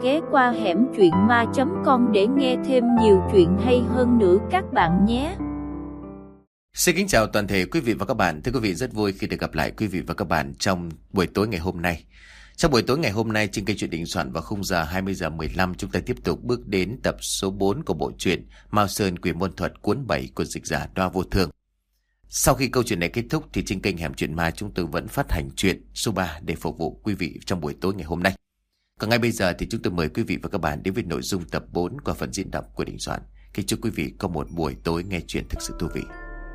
ghé qua hẻm truyện ma.com để nghe thêm nhiều chuyện hay hơn nữa các bạn nhé. Xin kính chào toàn thể quý vị và các bạn. Thưa quý vị, rất vui khi được gặp lại quý vị và các bạn trong buổi tối ngày hôm nay. Trong buổi tối ngày hôm nay, trên kênh Chuyện Đình Soạn vào khung giờ 20:15, chúng ta tiếp tục bước đến tập số 4 của bộ truyện Mao Sơn Quỷ Môn Thuật cuốn 7 của dịch giả Đoa Vô Thương. Sau khi câu chuyện này kết thúc thì trên kênh Hẻm Chuyện Ma chúng tôi vẫn phát hành chuyện số 3 để phục vụ quý vị trong buổi tối ngày hôm nay. Còn ngay bây giờ thì chúng tôi mời quý vị và các bạn đến với nội dung tập 4 của phần diễn đọc của Đình Soạn. Kính chúc quý vị có một buổi tối nghe chuyện thực sự thú vị.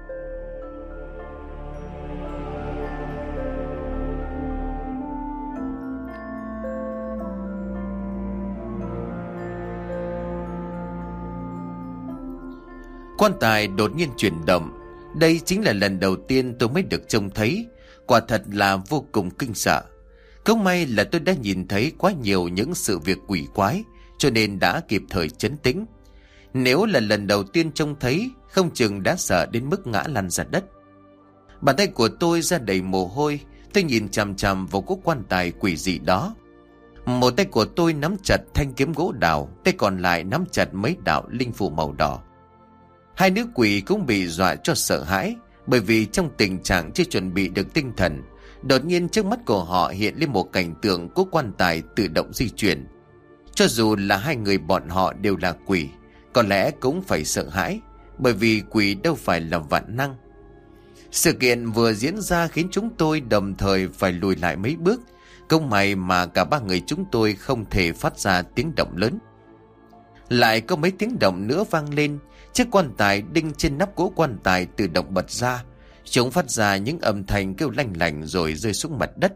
Quan tài đột nhiên chuyển động. Đây chính là lần đầu tiên tôi mới được trông thấy. Quả thật là vô cùng kinh sợ. Không may là tôi đã nhìn thấy quá nhiều những sự việc quỷ quái, cho nên đã kịp thời trấn tĩnh. Nếu là lần đầu tiên trông thấy, không chừng đã sợ đến mức ngã lăn ra đất. Bàn tay của tôi ra đầy mồ hôi. Tôi nhìn chằm chằm vào cố quan tài quỷ dị đó. Một tay của tôi nắm chặt thanh kiếm gỗ đào, tay còn lại nắm chặt mấy đạo linh phù màu đỏ. Hai nữ quỷ cũng bị dọa cho sợ hãi, bởi vì trong tình trạng chưa chuẩn bị được tinh thần, đột nhiên trước mắt của họ hiện lên một cảnh tượng cố quan tài tự động di chuyển. Cho dù là hai người bọn họ đều là quỷ, có lẽ cũng phải sợ hãi, bởi vì quỷ đâu phải là vạn năng. Sự kiện vừa diễn ra khiến chúng tôi đồng thời phải lùi lại mấy bước. Không may mà cả ba người chúng tôi không thể phát ra tiếng động lớn. Lại có mấy tiếng động nữa vang lên. Chiếc quan tài đinh trên nắp cố quan tài tự động bật ra. Chúng phát ra những âm thanh kêu lanh lảnh rồi rơi xuống mặt đất.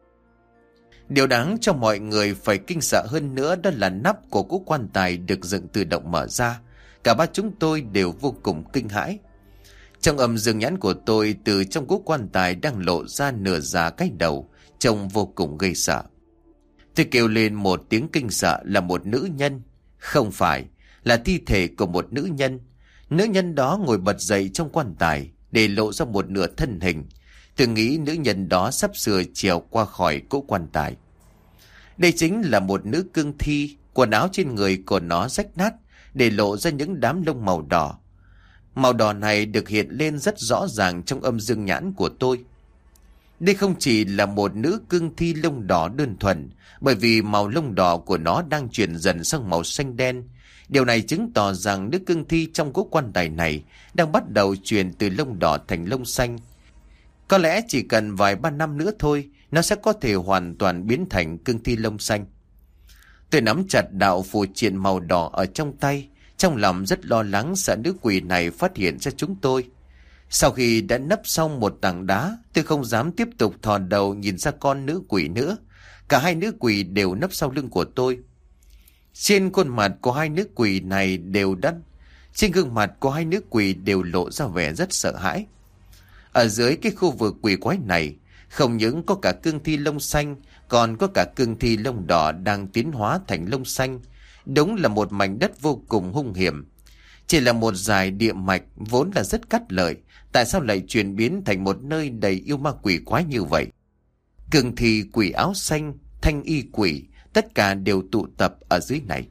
Điều đáng cho mọi người phải kinh sợ hơn nữa đó là nắp của cố quan tài được dựng tự động mở ra. Cả ba chúng tôi đều vô cùng kinh hãi. Trong âm dương nhãn của tôi, từ trong cố quan tài đang lộ ra nửa già cái đầu, trông vô cùng gây sợ. Tôi kêu lên một tiếng kinh sợ là một nữ nhân. Không phải, là thi thể của một nữ nhân. Nữ nhân đó ngồi bật dậy trong quan tài để lộ ra một nửa thân hình. Tôi nghĩ nữ nhân đó sắp sửa trèo qua khỏi cỗ quan tài. Đây chính là một nữ cương thi. Quần áo trên người của nó rách nát, để lộ ra những đám lông màu đỏ. Màu đỏ này được hiện lên rất rõ ràng trong âm dương nhãn của tôi. Đây không chỉ là một nữ cương thi lông đỏ đơn thuần, bởi vì màu lông đỏ của nó đang chuyển dần sang màu xanh đen. Điều này chứng tỏ rằng nữ cương thi trong cố quan tài này đang bắt đầu chuyển từ lông đỏ thành lông xanh. Có lẽ chỉ cần vài ba năm nữa thôi, nó sẽ có thể hoàn toàn biến thành cương thi lông xanh. Tôi nắm chặt đạo phù triện màu đỏ ở trong tay, trong lòng rất lo lắng sợ nữ quỷ này phát hiện ra chúng tôi. Sau khi đã nấp xong một tảng đá, tôi không dám tiếp tục thò đầu nhìn ra con nữ quỷ nữa. Cả hai nữ quỷ đều nấp sau lưng của tôi. Trên khuôn mặt của hai nữ quỷ này trên gương mặt của hai nữ quỷ đều lộ ra vẻ rất sợ hãi. Ở dưới cái khu vực quỷ quái này, không những có cả cương thi lông xanh, còn có cả cương thi lông đỏ đang tiến hóa thành lông xanh. Đúng là một mảnh đất vô cùng hung hiểm. Chỉ là một dải địa mạch vốn là rất cát lợi, tại sao lại chuyển biến thành một nơi đầy yêu ma quỷ quái như vậy? Cương thi, quỷ áo xanh, thanh y quỷ, tất cả đều tụ tập ở dưới này.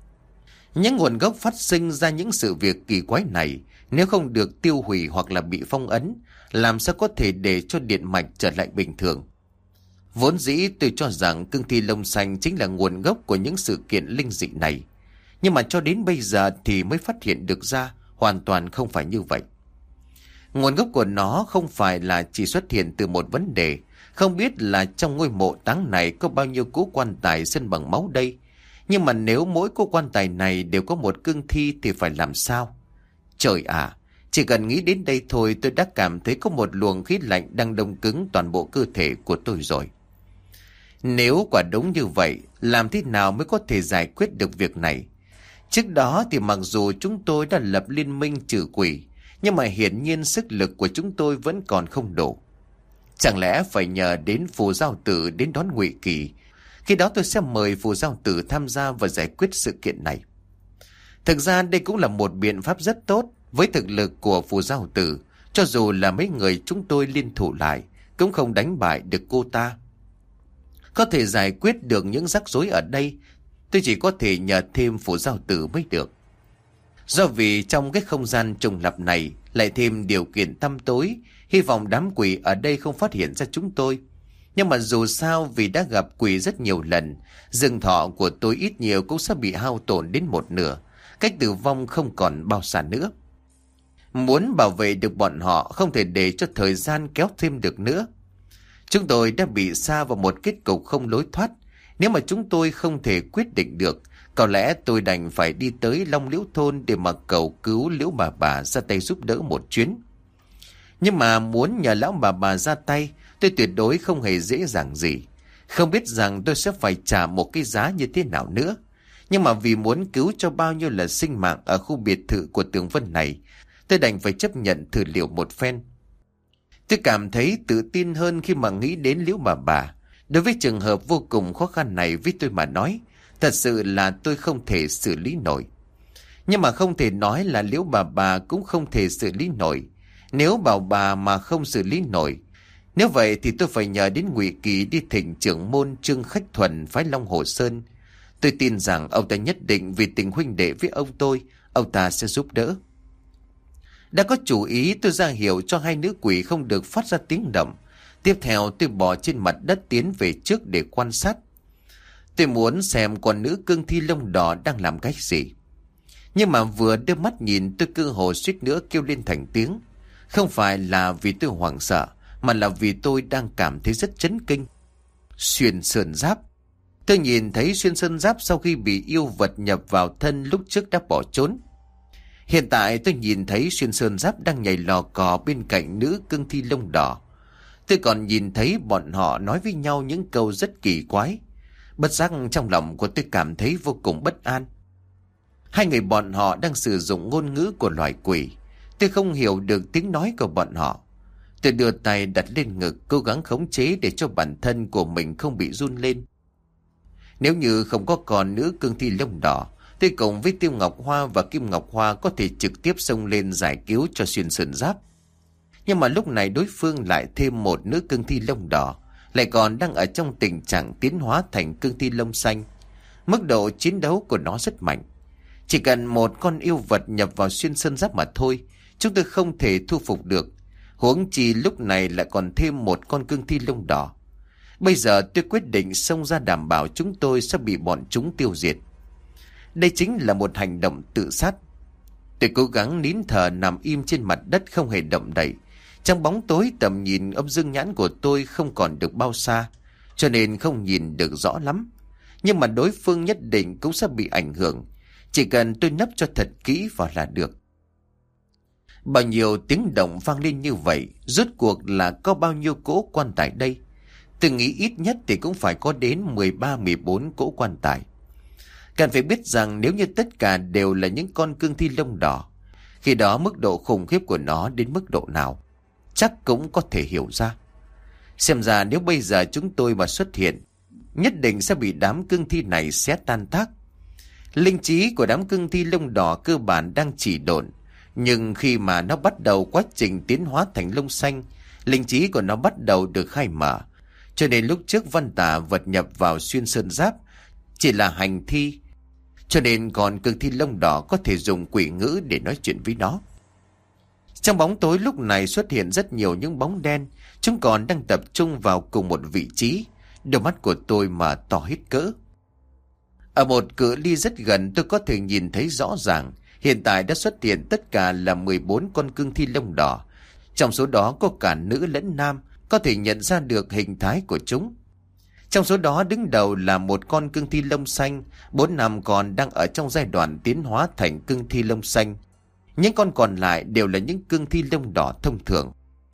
Những nguồn gốc phát sinh ra những sự việc kỳ quái này, nếu không được tiêu hủy hoặc là bị phong ấn, làm sao có thể để cho điện mạch trở lại bình thường? Vốn dĩ tôi cho rằng cương thi lông xanh chính là nguồn gốc của những sự kiện linh dị này. Nhưng mà cho đến bây giờ thì mới phát hiện được ra hoàn toàn không phải như vậy. Nguồn gốc của nó không phải là chỉ xuất hiện từ một vấn đề. Không biết là trong ngôi mộ táng này có bao nhiêu cố quan tài sơn bằng máu đây. Nhưng mà nếu mỗi cố quan tài này đều có một cương thi thì phải làm sao? Trời ạ! Chỉ cần nghĩ đến đây thôi tôi đã cảm thấy có một luồng khí lạnh đang đông cứng toàn bộ cơ thể của tôi rồi. Nếu quả đúng như vậy, làm thế nào mới có thể giải quyết được việc này? Trước đó thì mặc dù chúng tôi đã lập liên minh trừ quỷ, nhưng mà hiển nhiên sức lực của chúng tôi vẫn còn không đủ. Chẳng lẽ phải nhờ đến phù giao tử đến đón Ngụy Kỳ? Khi đó tôi sẽ mời phù giao tử tham gia và giải quyết sự kiện này. Thực ra đây cũng là một biện pháp rất tốt. Với thực lực của phù giao tử, cho dù là mấy người chúng tôi liên thủ lại, cũng không đánh bại được cô ta. Có thể giải quyết được những rắc rối ở đây, tôi chỉ có thể nhờ thêm Phù Giao Tử mới được. Do vì trong cái không gian trùng lập này lại thêm điều kiện tăm tối, hy vọng đám quỷ ở đây không phát hiện ra chúng tôi. Nhưng mà dù sao vì đã gặp quỷ rất nhiều lần, dương thọ của tôi ít nhiều cũng sẽ bị hao tổn đến một nửa, cách tử vong không còn bao xa nữa. Muốn bảo vệ được bọn họ không thể để cho thời gian kéo thêm được nữa. Chúng tôi đã bị sa vào một kết cục không lối thoát. Nếu mà chúng tôi không thể quyết định được, có lẽ tôi đành phải đi tới Long Liễu Thôn để mà cầu cứu Liễu bà ra tay giúp đỡ một chuyến. Nhưng mà muốn nhờ lão bà ra tay, tôi tuyệt đối không hề dễ dàng gì. Không biết rằng tôi sẽ phải trả một cái giá như thế nào nữa. Nhưng mà vì muốn cứu cho bao nhiêu là sinh mạng ở khu biệt thự của Tường Vân này, tôi đành phải chấp nhận thử liệu một phen. Tôi cảm thấy tự tin hơn khi mà nghĩ đến Liễu bà. Đối với trường hợp vô cùng khó khăn này với tôi mà nói, thật sự là tôi không thể xử lý nổi. Nhưng mà không thể nói là Liễu bà cũng không thể xử lý nổi. Nếu bảo bà mà không xử lý nổi, nếu vậy thì tôi phải nhờ đến Ngụy Kỳ đi thỉnh trưởng môn Trương Khách Thuần phái Long Hồ Sơn. Tôi tin rằng ông ta nhất định vì tình huynh đệ với ông ta sẽ giúp đỡ. Đã có chủ ý, tôi ra hiệu cho hai nữ quỷ không được phát ra tiếng động. Tiếp theo tôi bò trên mặt đất tiến về trước để quan sát. Tôi muốn xem con nữ cương thi lông đỏ đang làm cái gì. Nhưng mà vừa đưa mắt nhìn, tôi cơ hồ suýt nữa kêu lên thành tiếng. Không phải là vì tôi hoảng sợ, mà là vì tôi đang cảm thấy rất chấn kinh. Xuyên sơn giáp. Tôi nhìn thấy xuyên sơn giáp sau khi bị yêu vật nhập vào thân lúc trước đã bỏ trốn. Hiện tại tôi nhìn thấy xuyên sơn giáp đang nhảy lò cò bên cạnh nữ cương thi lông đỏ. Tôi còn nhìn thấy bọn họ nói với nhau những câu rất kỳ quái. Bất giác trong lòng của tôi cảm thấy vô cùng bất an. Hai người bọn họ đang sử dụng ngôn ngữ của loài quỷ. Tôi không hiểu được tiếng nói của bọn họ. Tôi đưa tay đặt lên ngực, cố gắng khống chế để cho bản thân của mình không bị run lên. Nếu như không có con nữ cương thi lông đỏ, tôi cùng với Tiêu Ngọc Hoa và Kim Ngọc Hoa có thể trực tiếp xông lên giải cứu cho xuyên sơn giáp. Nhưng mà lúc này đối phương lại thêm một nữ cương thi lông đỏ, lại còn đang ở trong tình trạng tiến hóa thành cương thi lông xanh. Mức độ chiến đấu của nó rất mạnh. Chỉ cần một con yêu vật nhập vào xuyên sơn giáp mà thôi, chúng tôi không thể thu phục được. Huống chi lúc này lại còn thêm một con cương thi lông đỏ. Bây giờ tôi quyết định xông ra đảm bảo chúng tôi sẽ bị bọn chúng tiêu diệt. Đây chính là một hành động tự sát. Tôi cố gắng nín thở nằm im trên mặt đất không hề động đậy. Trong bóng tối tầm nhìn âm dương nhãn của tôi không còn được bao xa, cho nên không nhìn được rõ lắm. Nhưng mà đối phương nhất định cũng sẽ bị ảnh hưởng. Chỉ cần tôi nấp cho thật kỹ vào là được. Bao nhiêu tiếng động vang lên như vậy, rốt cuộc là có bao nhiêu cỗ quan tài đây? Tôi nghĩ ít nhất thì cũng phải có đến 13-14 cỗ quan tài. Cần phải biết rằng nếu như tất cả đều là những con cương thi lông đỏ, khi đó mức độ khủng khiếp của nó đến mức độ nào, chắc cũng có thể hiểu ra. Xem ra nếu bây giờ chúng tôi mà xuất hiện, nhất định sẽ bị đám cương thi này xé tan tác. Linh trí của đám cương thi lông đỏ cơ bản đang chỉ độn, nhưng khi mà nó bắt đầu quá trình tiến hóa thành lông xanh, linh trí của nó bắt đầu được khai mở. Cho nên lúc trước Văn Tà vật nhập vào xuyên sơn giáp chỉ là hành thi, cho nên còn cương thi lông đỏ có thể dùng quỷ ngữ để nói chuyện với nó. Trong bóng tối lúc này xuất hiện rất nhiều những bóng đen, chúng còn đang tập trung vào cùng một vị trí. Đôi mắt của tôi mà to hết cỡ. Ở một cự ly rất gần tôi có thể nhìn thấy rõ ràng, hiện tại đã xuất hiện tất cả là 14 con cương thi lông đỏ. Trong số đó có cả nữ lẫn nam, có thể nhận ra được hình thái của chúng. Trong số đó đứng đầu là một con cương thi lông xanh, 4 năm còn đang ở trong giai đoạn tiến hóa thành cương thi lông xanh. Những con còn lại đều là những cương thi lông đỏ thông thường.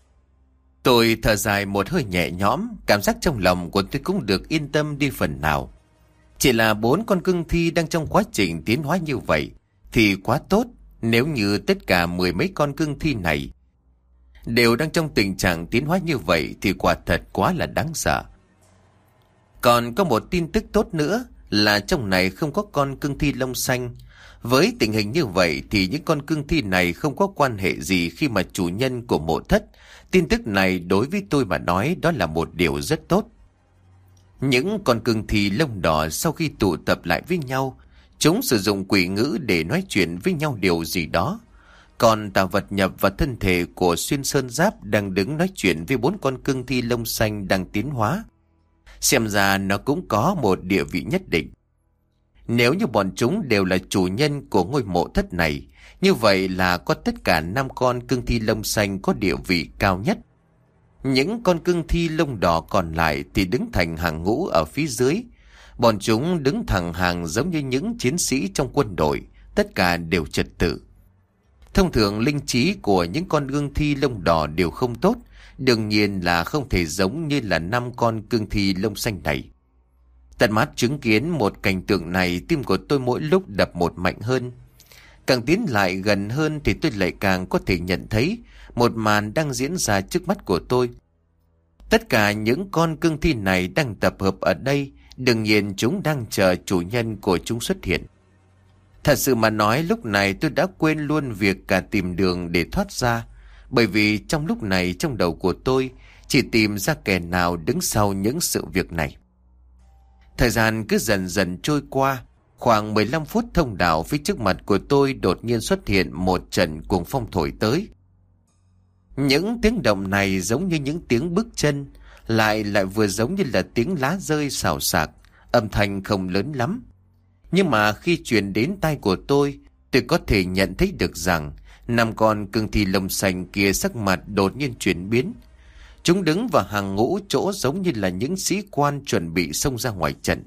Tôi thở dài một hơi nhẹ nhõm, cảm giác trong lòng của tôi cũng được yên tâm đi phần nào. Chỉ là 4 con cương thi đang trong quá trình tiến hóa như vậy thì quá tốt. Nếu như tất cả 10 mấy con cương thi này đều đang trong tình trạng tiến hóa như vậy thì quả thật quá là đáng sợ. Còn có một tin tức tốt nữa là trong này không có con cương thi lông xanh. Với tình hình như vậy thì những con cương thi này không có quan hệ gì khi mà chủ nhân của mộ thất. Tin tức này đối với tôi mà nói đó là một điều rất tốt. Những con cương thi lông đỏ sau khi tụ tập lại với nhau, chúng sử dụng quỷ ngữ để nói chuyện với nhau điều gì đó. Còn tà vật nhập vào thân thể của Xuyên Sơn Giáp đang đứng nói chuyện với 4 con cương thi lông xanh đang tiến hóa. Xem ra nó cũng có một địa vị nhất định. Nếu như bọn chúng đều là chủ nhân của ngôi mộ thất này, như vậy là có tất cả 5 con cương thi lông xanh có địa vị cao nhất. Những con cương thi lông đỏ còn lại thì đứng thành hàng ngũ ở phía dưới. Bọn chúng đứng thẳng hàng giống như những chiến sĩ trong quân đội, tất cả đều trật tự. Thông thường linh trí của những con cương thi lông đỏ đều không tốt, đương nhiên là không thể giống như là 5 con cương thi lông xanh này. Tận mắt chứng kiến một cảnh tượng này, tim của tôi mỗi lúc đập một mạnh hơn. Càng tiến lại gần hơn thì tôi lại càng có thể nhận thấy một màn đang diễn ra trước mắt của tôi. Tất cả những con cương thi này đang tập hợp ở đây, đương nhiên chúng đang chờ chủ nhân của chúng xuất hiện. Thật sự mà nói, lúc này tôi đã quên luôn việc cả tìm đường để thoát ra, bởi vì trong lúc này trong đầu của tôi chỉ tìm ra kẻ nào đứng sau những sự việc này. Thời gian cứ dần dần trôi qua. Khoảng 15 phút thông đạo phía trước mặt của tôi đột nhiên xuất hiện một trận cuồng phong thổi tới. Những tiếng động này giống như những tiếng bước chân, lại vừa giống như là tiếng lá rơi xào xạc, âm thanh không lớn lắm. Nhưng mà khi truyền đến tai của tôi có thể nhận thấy được rằng 5 con cương thi lông xanh kia sắc mặt đột nhiên chuyển biến. Chúng đứng vào hàng ngũ chỗ giống như là những sĩ quan chuẩn bị xông ra ngoài trận.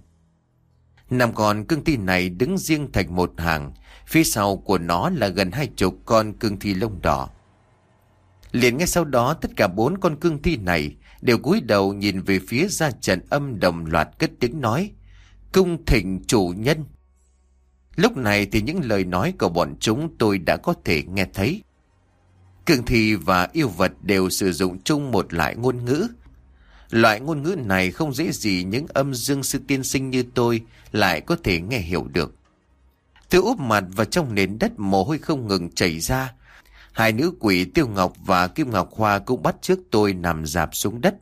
5 con cương thi này đứng riêng thành một hàng, phía sau của nó là gần 20 con cương thi lông đỏ. Liền ngay sau đó, tất cả 4 con cương thi này đều cúi đầu nhìn về phía ra trận, âm đồng loạt cất tiếng nói: "Cung thỉnh chủ nhân." Lúc này thì những lời nói của bọn chúng tôi đã có thể nghe thấy. Cương thi và yêu vật đều sử dụng chung một loại ngôn ngữ. Loại ngôn ngữ này không dễ gì những âm dương sư tiên sinh như tôi lại có thể nghe hiểu được. Tôi úp mặt vào trong nền đất, mồ hôi không ngừng chảy ra. Hai nữ quỷ Tiêu Ngọc và Kim Ngọc Hoa cũng bắt chước tôi nằm rạp xuống đất.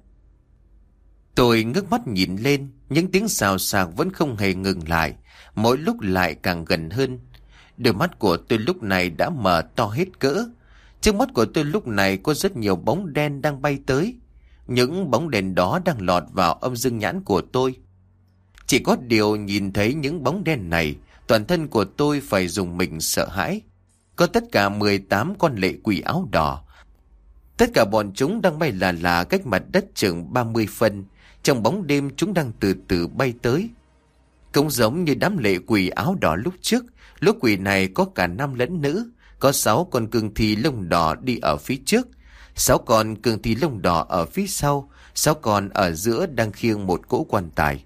Tôi ngước mắt nhìn lên, những tiếng xào xạc vẫn không hề ngừng lại, mỗi lúc lại càng gần hơn. Đôi mắt của tôi lúc này đã mở to hết cỡ. Trước mắt của tôi lúc này có rất nhiều bóng đen đang bay tới. Những bóng đèn đó đang lọt vào âm dương nhãn của tôi. Chỉ có điều nhìn thấy những bóng đen này, toàn thân của tôi phải dùng mình sợ hãi. Có tất cả 18 con lệ quỷ áo đỏ. Tất cả bọn chúng đang bay là cách mặt đất chừng 30 phân. Trong bóng đêm chúng đang từ từ bay tới. Cũng giống như đám lệ quỷ áo đỏ lúc trước, lũ quỷ này có cả nam lẫn nữ. Có 6 con cương thi lông đỏ đi ở phía trước, 6 con cương thi lông đỏ ở phía sau, 6 con ở giữa đang khiêng một cỗ quan tài.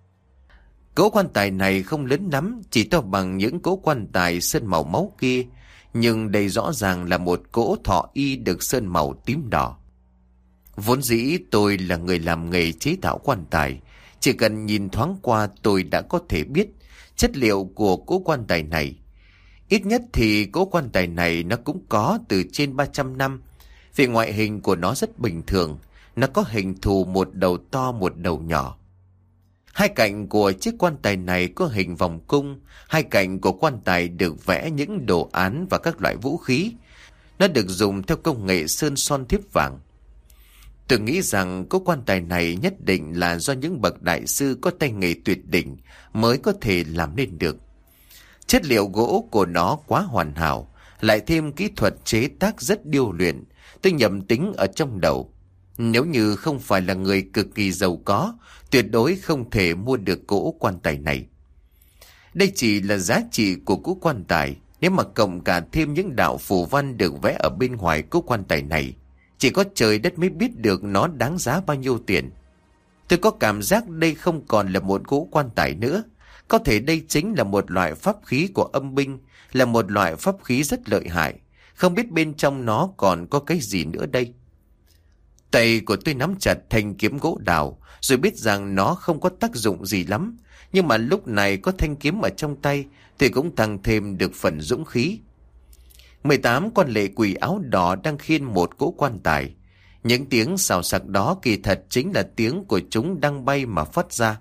Cỗ quan tài này không lớn lắm, chỉ to bằng những cỗ quan tài sơn màu máu kia, nhưng đây rõ ràng là một cỗ thọ y được sơn màu tím đỏ. Vốn dĩ tôi là người làm nghề chế tạo quan tài, chỉ cần nhìn thoáng qua tôi đã có thể biết chất liệu của cỗ quan tài này. Ít nhất thì cỗ quan tài này nó cũng có từ trên 300 năm. Vì ngoại hình của nó rất bình thường, nó có hình thù một đầu to một đầu nhỏ. Hai cạnh của chiếc quan tài này có hình vòng cung, hai cạnh của quan tài được vẽ những đồ án và các loại vũ khí. Nó được dùng theo công nghệ sơn son thiếp vàng. Tôi nghĩ rằng cỗ quan tài này nhất định là do những bậc đại sư có tay nghề tuyệt đỉnh mới có thể làm nên được. Chất liệu gỗ của nó quá hoàn hảo, lại thêm kỹ thuật chế tác rất điêu luyện. Tôi nhầm tính ở trong đầu. Nếu như không phải là người cực kỳ giàu có, tuyệt đối không thể mua được cỗ quan tài này. Đây chỉ là giá trị của cỗ quan tài. Nếu mà cộng cả thêm những đạo phù văn được vẽ ở bên ngoài cỗ quan tài này, chỉ có trời đất mới biết được nó đáng giá bao nhiêu tiền. Tôi có cảm giác đây không còn là một cỗ quan tài nữa. Có thể đây chính là một loại pháp khí của âm binh, là một loại pháp khí rất lợi hại. Không biết bên trong nó còn có cái gì nữa đây. Tay của tôi nắm chặt thanh kiếm gỗ đào, rồi biết rằng nó không có tác dụng gì lắm. Nhưng mà lúc này có thanh kiếm ở trong tay thì cũng tăng thêm được phần dũng khí. 18 con lệ quỷ áo đỏ đang khiêng một cỗ quan tài. Những tiếng xào xạc đó kỳ thật chính là tiếng của chúng đang bay mà phát ra.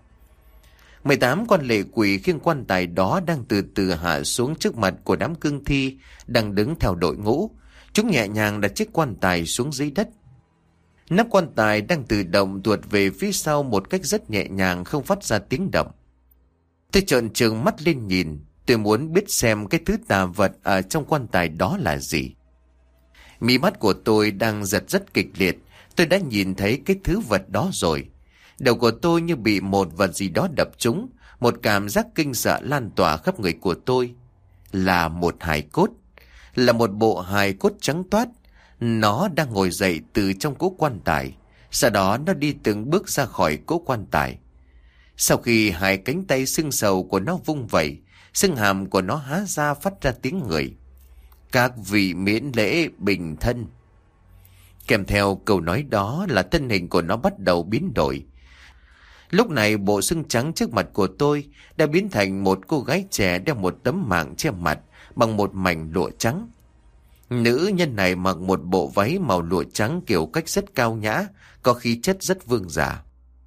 18 con lệ quỷ khiêng quan tài đó đang từ từ hạ xuống trước mặt của đám cương thi đang đứng theo đội ngũ. Chúng nhẹ nhàng đặt chiếc quan tài xuống dưới đất. Nắp quan tài đang tự động tuột về phía sau một cách rất nhẹ nhàng, không phát ra tiếng động. Tôi trợn trừng mắt lên nhìn, tôi muốn biết xem cái thứ tà vật ở trong quan tài đó là gì. Mí mắt của tôi đang giật rất kịch liệt, tôi đã nhìn thấy cái thứ vật đó rồi. Đầu của tôi như bị một vật gì đó đập trúng, một cảm giác kinh sợ lan tỏa khắp người của tôi. Là một hài cốt, là một bộ hài cốt trắng toát. Nó đang ngồi dậy từ trong cỗ quan tài, sau đó nó đi từng bước ra khỏi cỗ quan tài. Sau khi hai cánh tay xương sầu của nó vung vẩy, xương hàm của nó há ra phát ra tiếng người. Các vị miễn lễ bình thân. Kèm theo câu nói đó là thân hình của nó bắt đầu biến đổi. Lúc này bộ xương trắng trước mặt của tôi đã biến thành một cô gái trẻ đeo một tấm mảng che mặt bằng một mảnh lụa trắng. Nữ nhân này mặc một bộ váy màu lụa trắng kiểu cách rất cao nhã, có khí chất rất vương giả.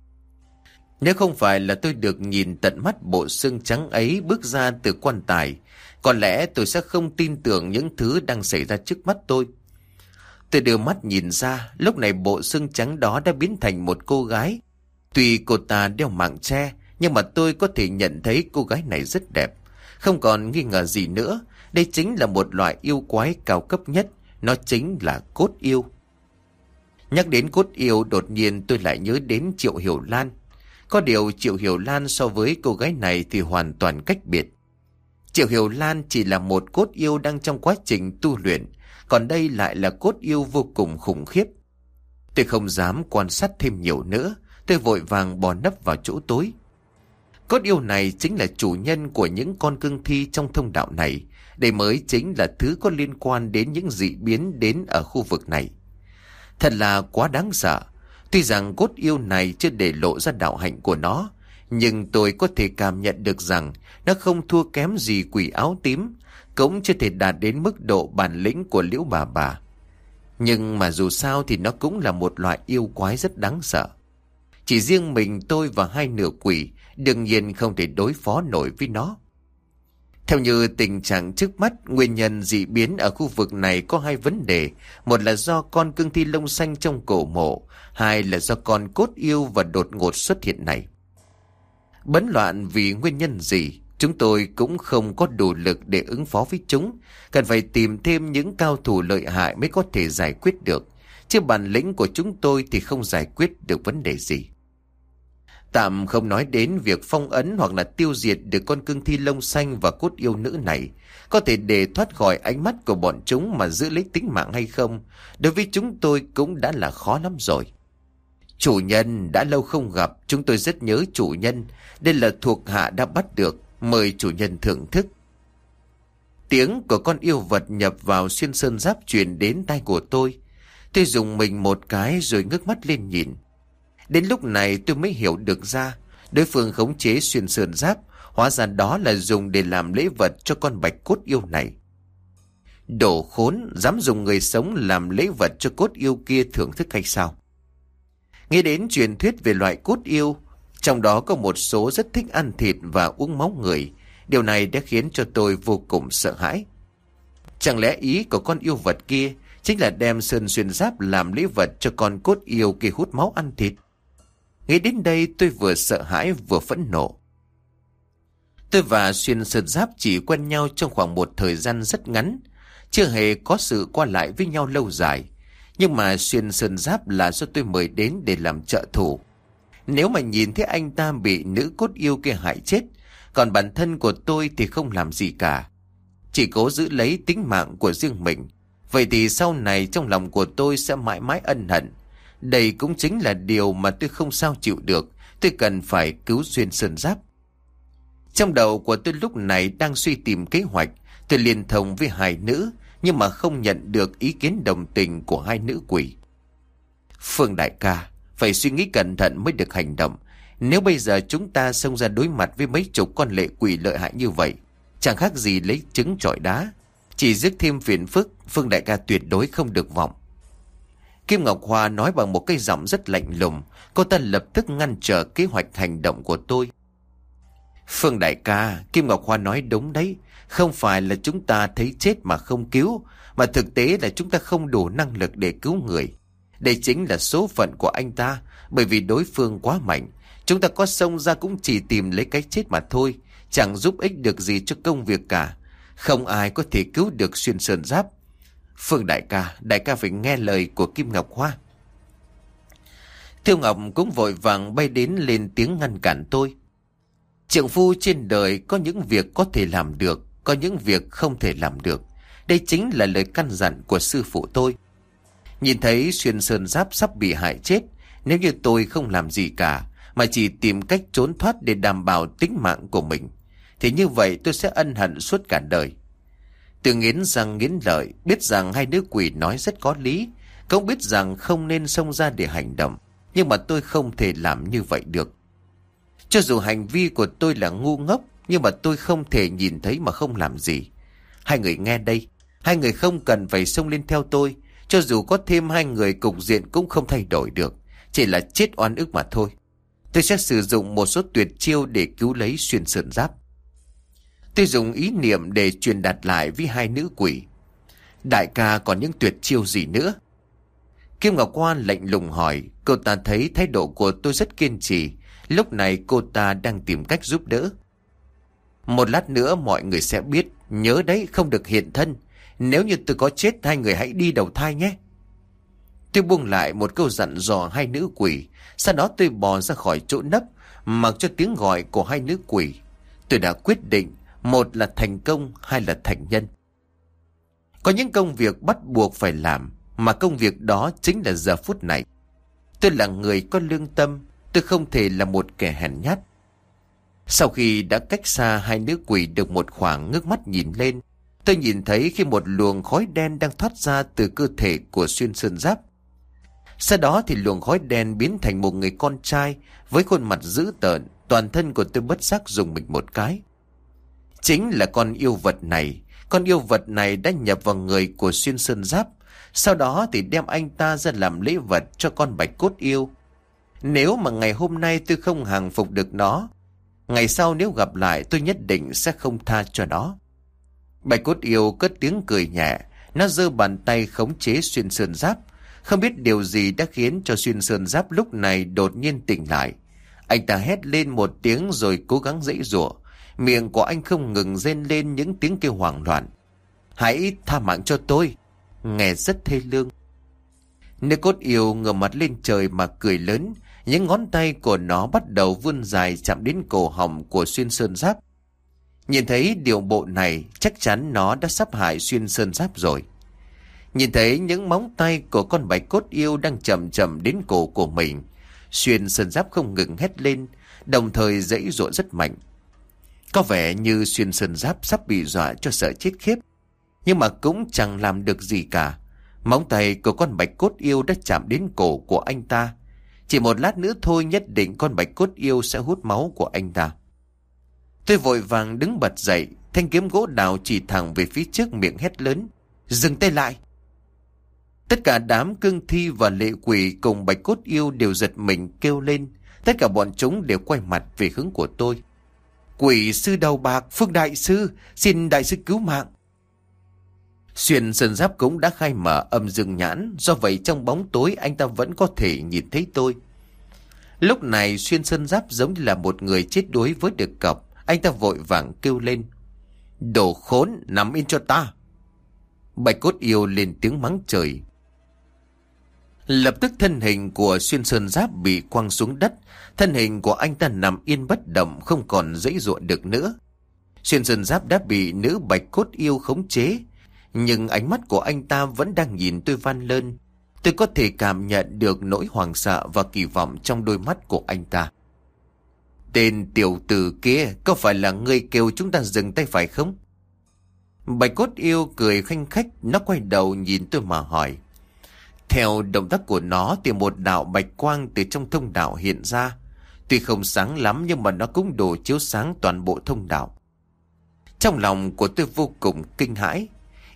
Nếu không phải là tôi được nhìn tận mắt bộ xương trắng ấy bước ra từ quan tài, có lẽ tôi sẽ không tin tưởng những thứ đang xảy ra trước mắt tôi. Tôi đưa mắt nhìn ra, lúc này bộ xương trắng đó đã biến thành một cô gái. Tuy cô ta đeo mảng che, nhưng mà tôi có thể nhận thấy cô gái này rất đẹp. Không còn nghi ngờ gì nữa, đây chính là một loại yêu quái cao cấp nhất, nó chính là cốt yêu. Nhắc đến cốt yêu, đột nhiên tôi lại nhớ đến Triệu Hiểu Lan. Có điều Triệu Hiểu Lan so với cô gái này thì hoàn toàn cách biệt. Triệu Hiểu Lan chỉ là một cốt yêu đang trong quá trình tu luyện, còn đây lại là cốt yêu vô cùng khủng khiếp. Tôi không dám quan sát thêm nhiều nữa, tôi vội vàng bò nấp vào chỗ tối. Cốt yêu này chính là chủ nhân của những con cương thi trong thông đạo này. Đây mới chính là thứ có liên quan đến những dị biến đến ở khu vực này. Thật là quá đáng sợ. Tuy rằng cốt yêu này chưa để lộ ra đạo hạnh của nó, nhưng tôi có thể cảm nhận được rằng nó không thua kém gì quỷ áo tím, cũng chưa thể đạt đến mức độ bản lĩnh của Liễu bà. Nhưng mà dù sao thì nó cũng là một loại yêu quái rất đáng sợ. Chỉ riêng mình tôi và hai nửa quỷ đương nhiên không thể đối phó nổi với nó. Theo như tình trạng trước mắt, nguyên nhân dị biến ở khu vực này có hai vấn đề. Một là do con cương thi lông xanh trong cổ mộ, hai là do con cốt yêu và đột ngột xuất hiện này. Bấn loạn vì nguyên nhân gì, chúng tôi cũng không có đủ lực để ứng phó với chúng. Cần phải tìm thêm những cao thủ lợi hại mới có thể giải quyết được. Chứ bản lĩnh của chúng tôi thì không giải quyết được vấn đề gì. Tạm không nói đến việc phong ấn hoặc là tiêu diệt được con cương thi lông xanh và cốt yêu nữ này, có thể để thoát khỏi ánh mắt của bọn chúng mà giữ lấy tính mạng hay không, đối với chúng tôi cũng đã là khó lắm rồi. Chủ nhân, đã lâu không gặp, chúng tôi rất nhớ chủ nhân. Đây là thuộc hạ đã bắt được, mời chủ nhân thưởng thức. Tiếng của con yêu vật nhập vào xuyên sơn giáp truyền đến tai của tôi. Tôi dùng mình một cái rồi ngước mắt lên nhìn. Đến lúc này tôi mới hiểu được ra, đối phương khống chế xuyên sơn giáp, hóa ra đó là dùng để làm lễ vật cho con bạch cốt yêu này. Đồ khốn, dám dùng người sống làm lễ vật cho cốt yêu kia thưởng thức hay sao? Nghe đến truyền thuyết về loại cốt yêu, trong đó có một số rất thích ăn thịt và uống máu người. Điều này đã khiến cho tôi vô cùng sợ hãi. Chẳng lẽ ý của con yêu vật kia chính là đem sơn xuyên giáp làm lễ vật cho con cốt yêu kia hút máu ăn thịt? Nghĩ đến đây tôi vừa sợ hãi vừa phẫn nộ. Tôi và xuyên sơn giáp chỉ quen nhau trong khoảng một thời gian rất ngắn, chưa hề có sự qua lại với nhau lâu dài. Nhưng mà xuyên sơn giáp là do tôi mời đến để làm trợ thủ. Nếu mà nhìn thấy anh ta bị nữ cốt yêu kia hại chết, còn bản thân của tôi thì không làm gì cả, chỉ cố giữ lấy tính mạng của riêng mình, vậy thì sau này trong lòng của tôi sẽ mãi mãi ân hận. Đây cũng chính là điều mà tôi không sao chịu được. Tôi cần phải cứu xuyên sơn giáp. Trong đầu của tôi lúc này đang suy tìm kế hoạch. Tôi liên thông với hai nữ, nhưng mà không nhận được ý kiến đồng tình của hai nữ quỷ. Phương đại ca, phải suy nghĩ cẩn thận mới được hành động. Nếu bây giờ chúng ta xông ra đối mặt với mấy chục con lệ quỷ lợi hại như vậy, chẳng khác gì lấy trứng chọi đá, chỉ rước thêm phiền phức. Phương đại ca tuyệt đối không được vọng. Kim Ngọc Hoa nói bằng một cái giọng rất lạnh lùng. Cô ta lập tức ngăn trở kế hoạch hành động của tôi. Phương đại ca, Kim Ngọc Hoa nói đúng đấy. Không phải là chúng ta thấy chết mà không cứu, mà thực tế là chúng ta không đủ năng lực để cứu người. Đây chính là số phận của anh ta, bởi vì đối phương quá mạnh. Chúng ta có xông ra cũng chỉ tìm lấy cái chết mà thôi, chẳng giúp ích được gì cho công việc cả. Không ai có thể cứu được Xuyên Sơn Giáp. Phương đại ca phải nghe lời của Kim Ngọc Hoa. Thiêu Ngọc cũng vội vàng bay đến lên tiếng ngăn cản tôi. Trượng phu trên đời có những việc có thể làm được, có những việc không thể làm được. Đây chính là lời căn dặn của sư phụ tôi. Nhìn thấy Xuyên Sơn Giáp sắp bị hại chết, nếu như tôi không làm gì cả, mà chỉ tìm cách trốn thoát để đảm bảo tính mạng của mình, thì như vậy tôi sẽ ân hận suốt cả đời. Tôi nghiến răng nghiến lợi, biết rằng hai nữ quỷ nói rất có lý, cũng biết rằng không nên xông ra để hành động, nhưng mà tôi không thể làm như vậy được. Cho dù hành vi của tôi là ngu ngốc, nhưng mà tôi không thể nhìn thấy mà không làm gì. Hai người nghe đây, hai người không cần phải xông lên theo tôi. Cho dù có thêm hai người, cục diện cũng không thay đổi được, chỉ là chết oan ức mà thôi. Tôi sẽ sử dụng một số tuyệt chiêu để cứu lấy Xuyên Sơn Giáp. Tôi dùng ý niệm để truyền đạt lại với hai nữ quỷ. Đại ca còn những tuyệt chiêu gì nữa? Kim Ngọc Hoa lạnh lùng hỏi. Cô ta thấy thái độ của tôi rất kiên trì. Lúc này cô ta đang tìm cách giúp đỡ. Một lát nữa mọi người sẽ biết. Nhớ đấy, không được hiện thân. Nếu như tôi có chết, hai người hãy đi đầu thai nhé. Tôi buông lại một câu dặn dò hai nữ quỷ. Sau đó tôi bò ra khỏi chỗ nấp, mặc cho tiếng gọi của hai nữ quỷ. Tôi đã quyết định, một là thành công, hai là thành nhân. Có những công việc bắt buộc phải làm, mà công việc đó chính là giờ phút này. Tôi là người có lương tâm, tôi không thể là một kẻ hèn nhát. Sau khi đã cách xa hai nữ quỷ được một khoảng, ngước mắt nhìn lên, tôi nhìn thấy khi một luồng khói đen đang thoát ra từ cơ thể của Xuyên Sơn Giáp. Sau đó thì luồng khói đen biến thành một người con trai với khuôn mặt dữ tợn. Toàn thân của tôi bất giác rùng mình một cái. Chính là con yêu vật này. Con yêu vật này đã nhập vào người của Xuyên Sơn Giáp, sau đó thì đem anh ta ra làm lễ vật cho con bạch cốt yêu. Nếu mà ngày hôm nay tôi không hàng phục được nó, ngày sau nếu gặp lại tôi nhất định sẽ không tha cho nó. Bạch cốt yêu cất tiếng cười nhẹ. Nó giơ bàn tay khống chế Xuyên Sơn Giáp. Không biết điều gì đã khiến cho Xuyên Sơn Giáp lúc này đột nhiên tỉnh lại. Anh ta hét lên một tiếng rồi cố gắng giãy giụa. Miệng của anh không ngừng rên lên những tiếng kêu hoảng loạn. Hãy tha mạng cho tôi. Nghe rất thê lương. Nữ cốt yêu ngửa mặt lên trời mà cười lớn. Những ngón tay của nó bắt đầu vươn dài chạm đến cổ họng của Xuyên Sơn Giáp. Nhìn thấy điều bộ này, chắc chắn nó đã sắp hại Xuyên Sơn Giáp rồi. Nhìn thấy những móng tay của con bạch cốt yêu đang chậm chậm đến cổ của mình, Xuyên Sơn Giáp không ngừng hét lên, đồng thời giãy giụa rất mạnh. Có vẻ như Xuyên Sơn Giáp sắp bị dọa cho sợ chết khiếp, nhưng mà cũng chẳng làm được gì cả. Móng tay của con bạch cốt yêu đã chạm đến cổ của anh ta. Chỉ một lát nữa thôi, nhất định con bạch cốt yêu sẽ hút máu của anh ta. Tôi vội vàng đứng bật dậy, thanh kiếm gỗ đào chỉ thẳng về phía trước, miệng hét lớn: dừng tay lại! Tất cả đám cương thi và lệ quỷ cùng bạch cốt yêu đều giật mình kêu lên. Tất cả bọn chúng đều quay mặt về hướng của tôi. Quỷ sư đầu bạc, Phương đại sư, xin đại sư cứu mạng. Xuyên Sơn Giáp cũng đã khai mở âm dương nhãn, do vậy trong bóng tối anh ta vẫn có thể nhìn thấy tôi. Lúc này Xuyên Sơn Giáp giống như là một người chết đuối với được cọc. Anh ta vội vàng kêu lên: đồ khốn, nằm yên cho ta! Bạch cốt yêu lên tiếng mắng trời. Lập tức thân hình của Xuyên Sơn Giáp bị quăng xuống đất. Thân hình của anh ta nằm yên bất động, không còn giãy giụa được nữa. Xuyên Sơn Giáp đã bị nữ bạch cốt yêu khống chế, nhưng ánh mắt của anh ta vẫn đang nhìn tôi van lơn. Tôi có thể cảm nhận được nỗi hoảng sợ và kỳ vọng trong đôi mắt của anh ta. Tên tiểu tử kia, có phải là ngươi kêu chúng ta dừng tay phải không? Bạch cốt yêu cười khanh khách, nó quay đầu nhìn tôi mà hỏi. Theo động tác của nó thì một đạo bạch quang từ trong thông đạo hiện ra. Tuy không sáng lắm nhưng mà nó cũng đủ chiếu sáng toàn bộ thông đạo. Trong lòng của tôi vô cùng kinh hãi.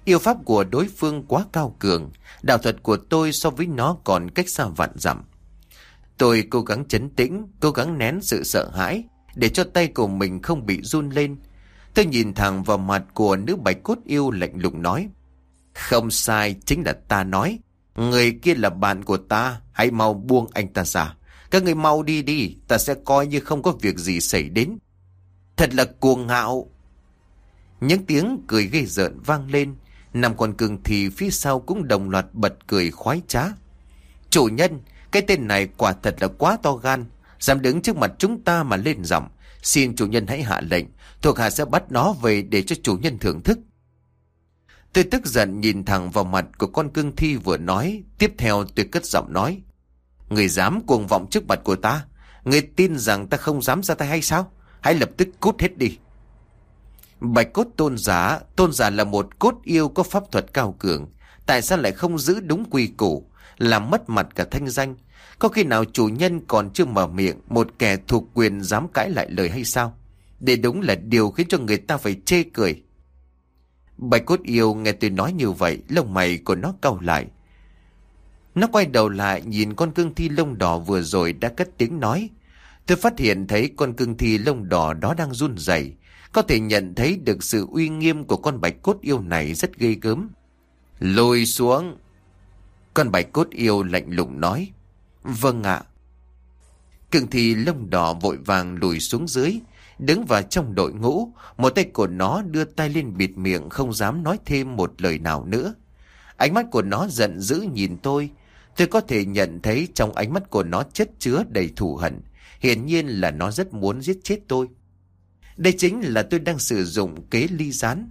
Yêu pháp của đối phương quá cao cường, đạo thuật của tôi so với nó còn cách xa vạn dặm. Tôi cố gắng trấn tĩnh, cố gắng nén sự sợ hãi, để cho tay của mình không bị run lên. Tôi nhìn thẳng vào mặt của nữ bạch cốt yêu lạnh lùng nói: Không sai, chính là ta nói. Người kia là bạn của ta, hãy mau buông anh ta ra. Các người mau đi đi, ta sẽ coi như không có việc gì xảy đến. Thật là cuồng ngạo. Những tiếng cười ghê rợn vang lên. 5 con cương thi phía sau cũng đồng loạt bật cười khoái trá. Chủ nhân, cái tên này quả thật là quá to gan, dám đứng trước mặt chúng ta mà lên giọng. Xin chủ nhân hãy hạ lệnh, thuộc hạ sẽ bắt nó về để cho chủ nhân thưởng thức. Tôi tức giận nhìn thẳng vào mặt của con cương thi vừa nói. Tiếp theo tôi cất giọng nói: Người dám cuồng vọng trước mặt của ta, người tin rằng ta không dám ra tay hay sao? Hãy lập tức cút hết đi. Bạch cốt tôn giả là một cốt yêu có pháp thuật cao cường, tại sao lại không giữ đúng quy củ, làm mất mặt cả thanh danh? Có khi nào chủ nhân còn chưa mở miệng, một kẻ thuộc quyền dám cãi lại lời hay sao? Để đúng là điều khiến cho người ta phải chê cười. Bạch cốt yêu nghe tôi nói như vậy, lông mày của nó cau lại. Nó quay đầu lại nhìn con cương thi lông đỏ vừa rồi đã cất tiếng nói. Tôi phát hiện thấy con cương thi lông đỏ đó đang run rẩy, có thể nhận thấy được sự uy nghiêm của con bạch cốt yêu này rất ghê gớm. Lùi xuống. Con bạch cốt yêu lạnh lùng nói. Vâng ạ. Cương thi lông đỏ vội vàng lùi xuống dưới, đứng vào trong đội ngũ. Một tay của nó đưa tay lên bịt miệng, không dám nói thêm một lời nào nữa. Ánh mắt của nó giận dữ nhìn tôi. Tôi có thể nhận thấy trong ánh mắt của nó chất chứa đầy thù hận. Hiển nhiên là nó rất muốn giết chết tôi. Đây chính là tôi đang sử dụng kế ly gián.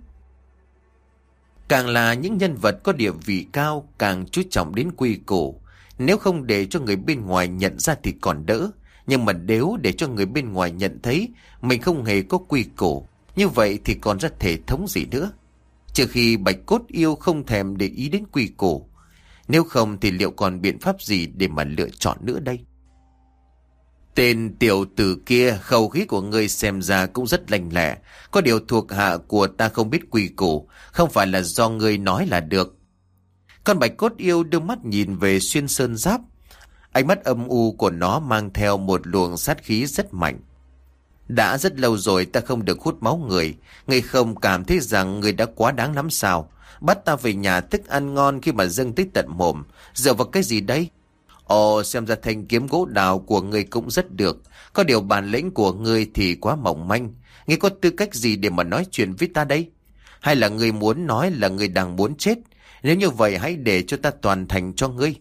Càng là những nhân vật có địa vị cao, càng chú trọng đến quy củ. Nếu không để cho người bên ngoài nhận ra thì còn đỡ. Nhưng mà nếu để cho người bên ngoài nhận thấy mình không hề có quy củ, như vậy thì còn ra thể thống gì nữa. Trừ khi bạch cốt yêu không thèm để ý đến quy củ. Nếu không thì liệu còn biện pháp gì để mà lựa chọn nữa đây? Tên tiểu tử kia, khẩu khí của ngươi xem ra cũng rất lành lẹ. Có điều thuộc hạ của ta không biết quy củ, không phải là do ngươi nói là được. Con bạch cốt yêu đưa mắt nhìn về xuyên sơn giáp. Ánh mắt âm u của nó mang theo một luồng sát khí rất mạnh. Đã rất lâu rồi ta không được hút máu người. Ngươi không cảm thấy rằng ngươi đã quá đáng lắm sao? Bắt ta về nhà thức ăn ngon khi mà dâng tới tận mồm. Dựa vào cái gì đấy? Ồ, xem ra thanh kiếm gỗ đào của ngươi cũng rất được. Có điều bản lĩnh của ngươi thì quá mỏng manh. Ngươi có tư cách gì để mà nói chuyện với ta đây? Hay là ngươi muốn nói là ngươi đang muốn chết? Nếu như vậy hãy để cho ta toàn thành cho ngươi.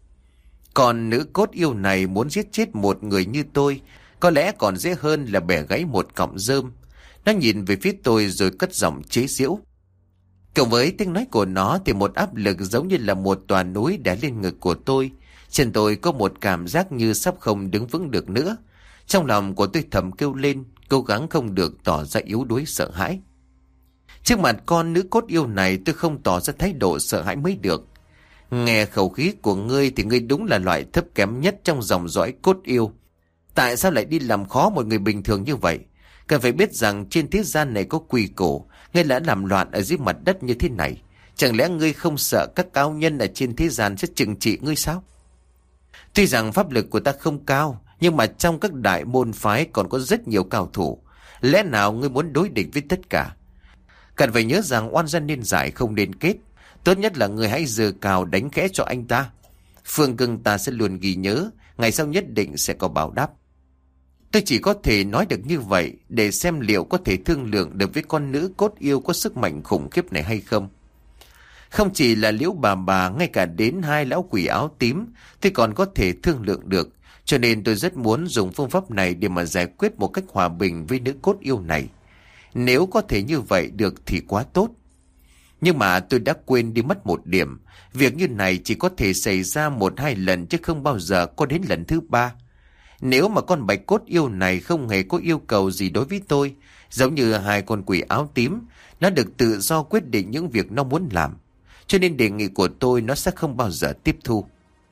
Còn nữ cốt yêu này muốn giết chết một người như tôi, có lẽ còn dễ hơn là bẻ gãy một cọng rơm. Nó nhìn về phía tôi rồi cất giọng chế giễu. Cộng với tiếng nói của nó thì một áp lực giống như là một tòa núi đè lên ngực của tôi. Trên tôi có một cảm giác như sắp không đứng vững được nữa. Trong lòng của tôi thầm kêu lên, cố gắng không được tỏ ra yếu đuối sợ hãi. Trước mặt con nữ cốt yêu này tôi không tỏ ra thái độ sợ hãi mới được. Nghe khẩu khí của ngươi thì ngươi đúng là loại thấp kém nhất trong dòng dõi cốt yêu. Tại sao lại đi làm khó một người bình thường như vậy? Cần phải biết rằng trên thế gian này có quy củ. Ngươi đã làm loạn ở dưới mặt đất như thế này. Chẳng lẽ ngươi không sợ các cao nhân ở trên thế gian sẽ trừng trị ngươi sao? Tuy rằng pháp lực của ta không cao, nhưng mà trong các đại môn phái còn có rất nhiều cao thủ. Lẽ nào ngươi muốn đối địch với tất cả? Cần phải nhớ rằng oan gian nên giải không nên kết. Tốt nhất là ngươi hãy giơ cào đánh khẽ cho anh ta. Phương Cưng ta sẽ luôn ghi nhớ, ngày sau nhất định sẽ có báo đáp. Tôi chỉ có thể nói được như vậy để xem liệu có thể thương lượng được với con nữ cốt yêu có sức mạnh khủng khiếp này hay không. Không chỉ là Liễu bà, ngay cả đến 2 lão quỷ áo tím thì còn có thể thương lượng được. Cho nên tôi rất muốn dùng phương pháp này để mà giải quyết một cách hòa bình với nữ cốt yêu này. Nếu có thể như vậy được thì quá tốt. Nhưng mà tôi đã quên đi mất một điểm. Việc như này chỉ có thể xảy ra 1-2 lần chứ không bao giờ có đến lần thứ 3. Nếu mà con bạch cốt yêu này không hề có yêu cầu gì đối với tôi, giống như 2 con quỷ áo tím, nó được tự do quyết định những việc nó muốn làm. Cho nên đề nghị của tôi nó sẽ không bao giờ tiếp thu.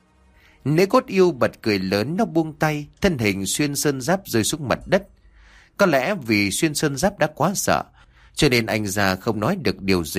Nữ cốt yêu bật cười lớn, nó buông tay, thân hình xuyên sơn giáp rơi xuống mặt đất. Có lẽ vì xuyên sơn giáp đã quá sợ, cho nên anh già không nói được điều gì.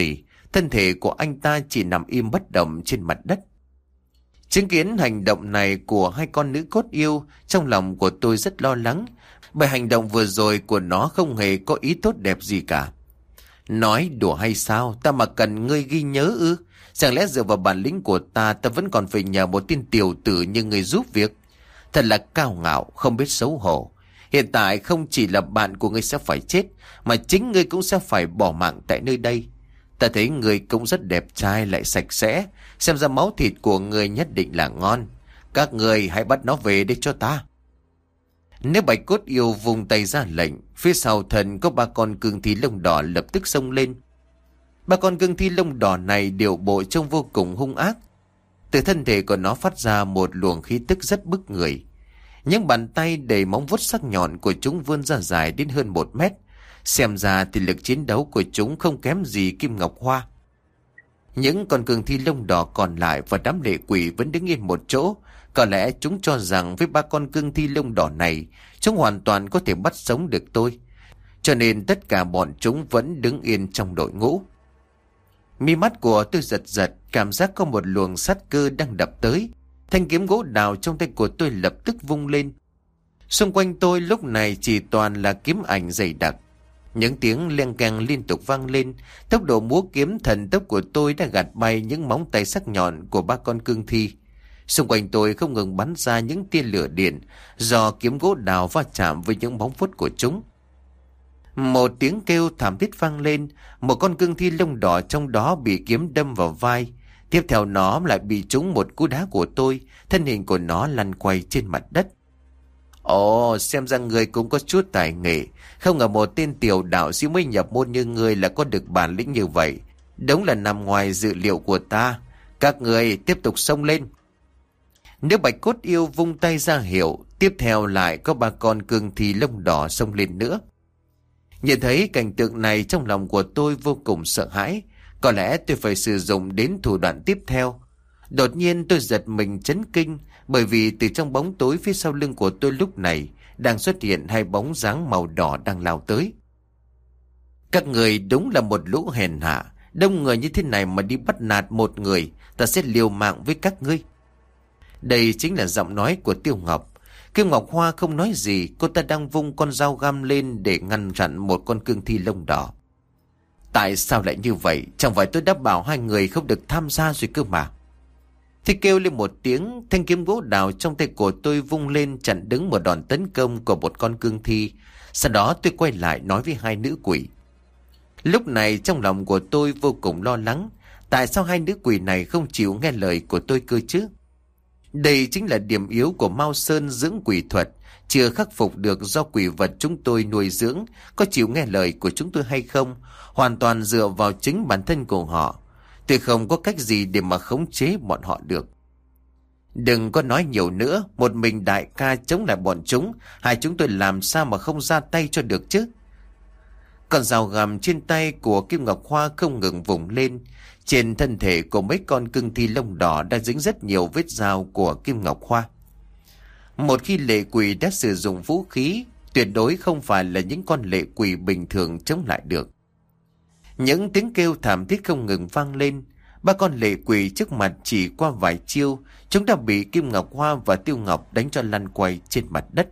thân thể của anh ta chỉ nằm im bất động trên mặt đất. Chứng kiến hành động này của hai con nữ cốt yêu, trong lòng của tôi rất lo lắng, bởi hành động vừa rồi của nó không hề có ý tốt đẹp gì cả. Nói đùa hay sao, ta mà cần ngươi ghi nhớ ư? Chẳng lẽ dựa vào bản lĩnh của ta vẫn còn phải nhờ một tên tiểu tử như ngươi giúp việc? Thật là cao ngạo, không biết xấu hổ. Hiện tại không chỉ là bạn của ngươi sẽ phải chết, mà chính ngươi cũng sẽ phải bỏ mạng tại nơi đây. Ta thấy ngươi cũng rất đẹp trai lại sạch sẽ, xem ra máu thịt của ngươi nhất định là ngon. Các ngươi hãy bắt nó về đây cho ta. Nếu Bạch Cốt Yêu vùng tay ra lệnh, phía sau thần có ba con cương thi lông đỏ lập tức xông lên. Ba con cương thi lông đỏ này điệu bộ trông vô cùng hung ác. Từ thân thể của nó phát ra một luồng khí tức rất bức người. Những bàn tay đầy móng vuốt sắc nhọn của chúng vươn ra dài đến hơn 1 mét. Xem ra thì lực chiến đấu của chúng không kém gì Kim Ngọc Hoa. Những con cương thi lông đỏ còn lại và đám lệ quỷ vẫn đứng yên một chỗ. Có lẽ chúng cho rằng với ba con cương thi lông đỏ này, chúng hoàn toàn có thể bắt sống được tôi. Cho nên tất cả bọn chúng vẫn đứng yên trong đội ngũ. Mi mắt của tôi giật giật, cảm giác có một luồng sát cơ đang đập tới. Thanh kiếm gỗ đào trong tay của tôi lập tức vung lên. Xung quanh tôi lúc này chỉ toàn là kiếm ảnh dày đặc. Những tiếng leng keng liên tục vang lên. Tốc độ múa kiếm thần tốc của tôi đã gạt bay những móng tay sắc nhọn của ba con cương thi. Xung quanh tôi không ngừng bắn ra những tia lửa điện do kiếm gỗ đào va chạm với những móng vuốt của chúng. Một tiếng kêu thảm thiết vang lên, một con cương thi lông đỏ trong đó bị kiếm đâm vào vai. Tiếp theo nó lại bị trúng một cú đá của tôi, thân hình của nó lăn quay trên mặt đất. Ồ, xem ra người cũng có chút tài nghệ. Không ngờ một tên tiểu đạo sĩ mới nhập môn như người là có được bản lĩnh như vậy. Đúng là nằm ngoài dự liệu của ta. Các người tiếp tục xông lên. Nếu Bạch Cốt Yêu vung tay ra hiệu, tiếp theo lại có ba con cương thi lông đỏ xông lên nữa. Nhìn thấy cảnh tượng này trong lòng của tôi vô cùng sợ hãi. Có lẽ tôi phải sử dụng đến thủ đoạn tiếp theo. Đột nhiên tôi giật mình chấn kinh, bởi vì từ trong bóng tối phía sau lưng của tôi lúc này đang xuất hiện hai bóng dáng màu đỏ đang lao tới. Các người đúng là một lũ hèn hạ. Đông người như thế này mà đi bắt nạt một người, ta sẽ liều mạng với các ngươi. Đây chính là giọng nói của Tiêu Ngọc. Kim Ngọc Hoa không nói gì, cô ta đang vung con dao găm lên để ngăn chặn một con cương thi lông đỏ. Tại sao lại như vậy? Chẳng phải tôi đã bảo hai người không được tham gia rồi cơ mà. Thì kêu lên một tiếng, thanh kiếm gỗ đào trong tay của tôi vung lên chặn đứng một đòn tấn công của một con cương thi. Sau đó tôi quay lại nói với hai nữ quỷ. Lúc này trong lòng của tôi vô cùng lo lắng. Tại sao hai nữ quỷ này không chịu nghe lời của tôi cơ chứ? Đây chính là điểm yếu của Mao Sơn dưỡng quỷ thuật, chưa khắc phục được do quỷ vật chúng tôi nuôi dưỡng, có chịu nghe lời của chúng tôi hay không, hoàn toàn dựa vào chính bản thân của họ. Tôi không có cách gì để mà khống chế bọn họ được. Đừng có nói nhiều nữa, một mình đại ca chống lại bọn chúng, hai chúng tôi làm sao mà không ra tay cho được chứ? Con dao găm trên tay của Kim Ngọc Hoa không ngừng vùng lên. Trên thân thể của mấy con cương thi lông đỏ đã dính rất nhiều vết dao của Kim Ngọc Hoa. Một khi lệ quỷ đã sử dụng vũ khí, tuyệt đối không phải là những con lệ quỷ bình thường chống lại được. Những tiếng kêu thảm thiết không ngừng vang lên. Ba con lệ quỷ trước mặt chỉ qua vài chiêu, chúng đã bị Kim Ngọc Hoa và Tiêu Ngọc đánh cho lăn quay trên mặt đất.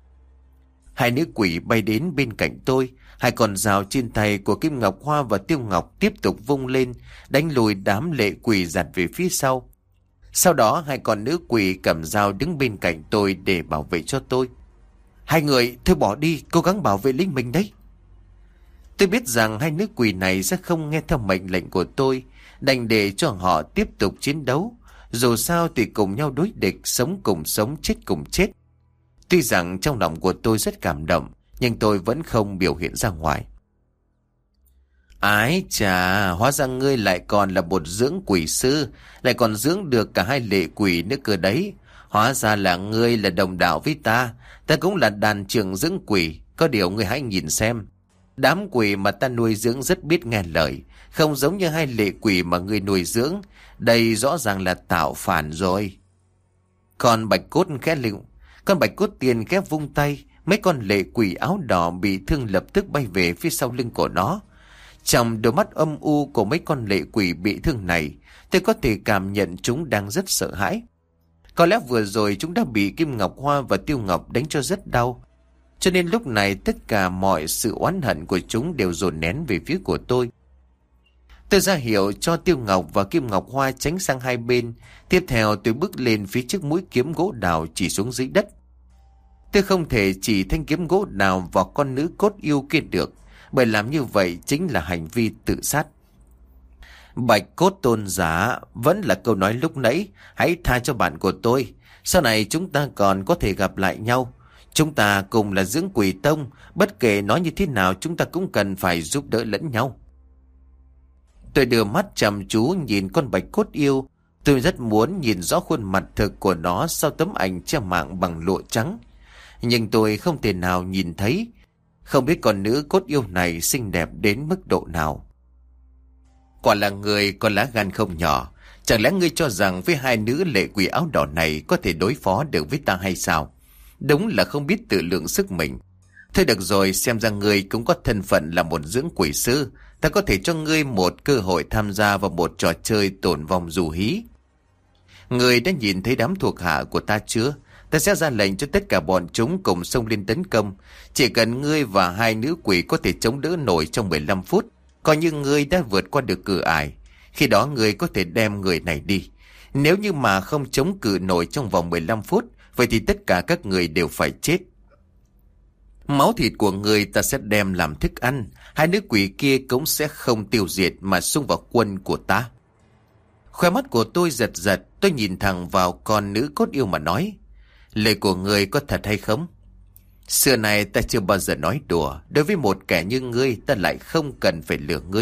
Hai nữ quỷ bay đến bên cạnh tôi. Hai con dao trên tay của Kim Ngọc Hoa và Tiêu Ngọc tiếp tục vung lên, đánh lùi đám lệ quỷ giặt về phía sau. Sau đó hai con nữ quỷ cầm dao đứng bên cạnh tôi để bảo vệ cho tôi. Hai người, thôi bỏ đi, cố gắng bảo vệ lính mình đấy. Tôi biết rằng hai nữ quỷ này sẽ không nghe theo mệnh lệnh của tôi, đành để cho họ tiếp tục chiến đấu. Dù sao thì cùng nhau đối địch, sống cùng sống, chết cùng chết. Tuy rằng trong lòng của tôi rất cảm động, nhưng tôi vẫn không biểu hiện ra ngoài. Ái chà, hóa ra ngươi lại còn là một dưỡng quỷ sư, lại còn dưỡng được cả hai lệ quỷ nữa cơ đấy. Hóa ra là ngươi là đồng đạo với ta, ta cũng là đàn trưởng dưỡng quỷ. Có điều ngươi hãy nhìn xem, đám quỷ mà ta nuôi dưỡng rất biết nghe lời, không giống như hai lệ quỷ mà ngươi nuôi dưỡng. Đây rõ ràng là tạo phản rồi. Con Bạch Cốt Tiên khẽ vung tay, mấy con lệ quỷ áo đỏ bị thương lập tức bay về phía sau lưng của nó. Trong đôi mắt âm u của mấy con lệ quỷ bị thương này, tôi có thể cảm nhận chúng đang rất sợ hãi. Có lẽ vừa rồi chúng đã bị Kim Ngọc Hoa và Tiêu Ngọc đánh cho rất đau. Cho nên lúc này tất cả mọi sự oán hận của chúng đều dồn nén về phía của tôi. Tôi ra hiệu cho Tiêu Ngọc và Kim Ngọc Hoa tránh sang hai bên. Tiếp theo tôi bước lên phía trước mũi kiếm gỗ đào chỉ xuống dưới đất. Tôi không thể chỉ thanh kiếm gỗ đào vào con nữ cốt yêu kia được, bởi làm như vậy chính là hành vi tự sát. Bạch cốt tôn giả vẫn là câu nói lúc nãy, hãy tha cho bạn của tôi. Sau này chúng ta còn có thể gặp lại nhau. Chúng ta cùng là dưỡng quỷ tông, bất kể nói như thế nào chúng ta cũng cần phải giúp đỡ lẫn nhau. Tôi đưa mắt chăm chú nhìn con bạch cốt yêu. Tôi rất muốn nhìn rõ khuôn mặt thực của nó sau tấm ảnh che mạng bằng lụa trắng. Nhưng tôi không thể nào nhìn thấy. Không biết con nữ cốt yêu này xinh đẹp đến mức độ nào. Quả là người có lá gan không nhỏ. Chẳng lẽ ngươi cho rằng với hai nữ lệ quỷ áo đỏ này có thể đối phó được với ta hay sao? Đúng là không biết tự lượng sức mình. Thôi được rồi, xem ra ngươi cũng có thân phận là một dưỡng quỷ sư. Ta có thể cho ngươi một cơ hội tham gia vào một trò chơi tổn vong dù hí. Ngươi đã nhìn thấy đám thuộc hạ của ta chưa? Ta sẽ ra lệnh cho tất cả bọn chúng cùng xông lên tấn công. Chỉ cần ngươi và hai nữ quỷ có thể chống đỡ nổi trong 15 phút, coi như ngươi đã vượt qua được cửa ải. Khi đó ngươi có thể đem người này đi. Nếu như mà không chống cự nổi trong vòng 15 phút, vậy thì tất cả các người đều phải chết. Máu thịt của người ta sẽ đem làm thức ăn. Hai nữ quỷ kia cũng sẽ không tiêu diệt mà xung vào quân của ta. Khóe mắt của tôi giật giật. Tôi nhìn thẳng vào con nữ cốt yêu mà nói, lời của người có thật hay không? Xưa này ta chưa bao giờ nói đùa. Đối với một kẻ như ngươi, ta lại không cần phải lừa ngươi.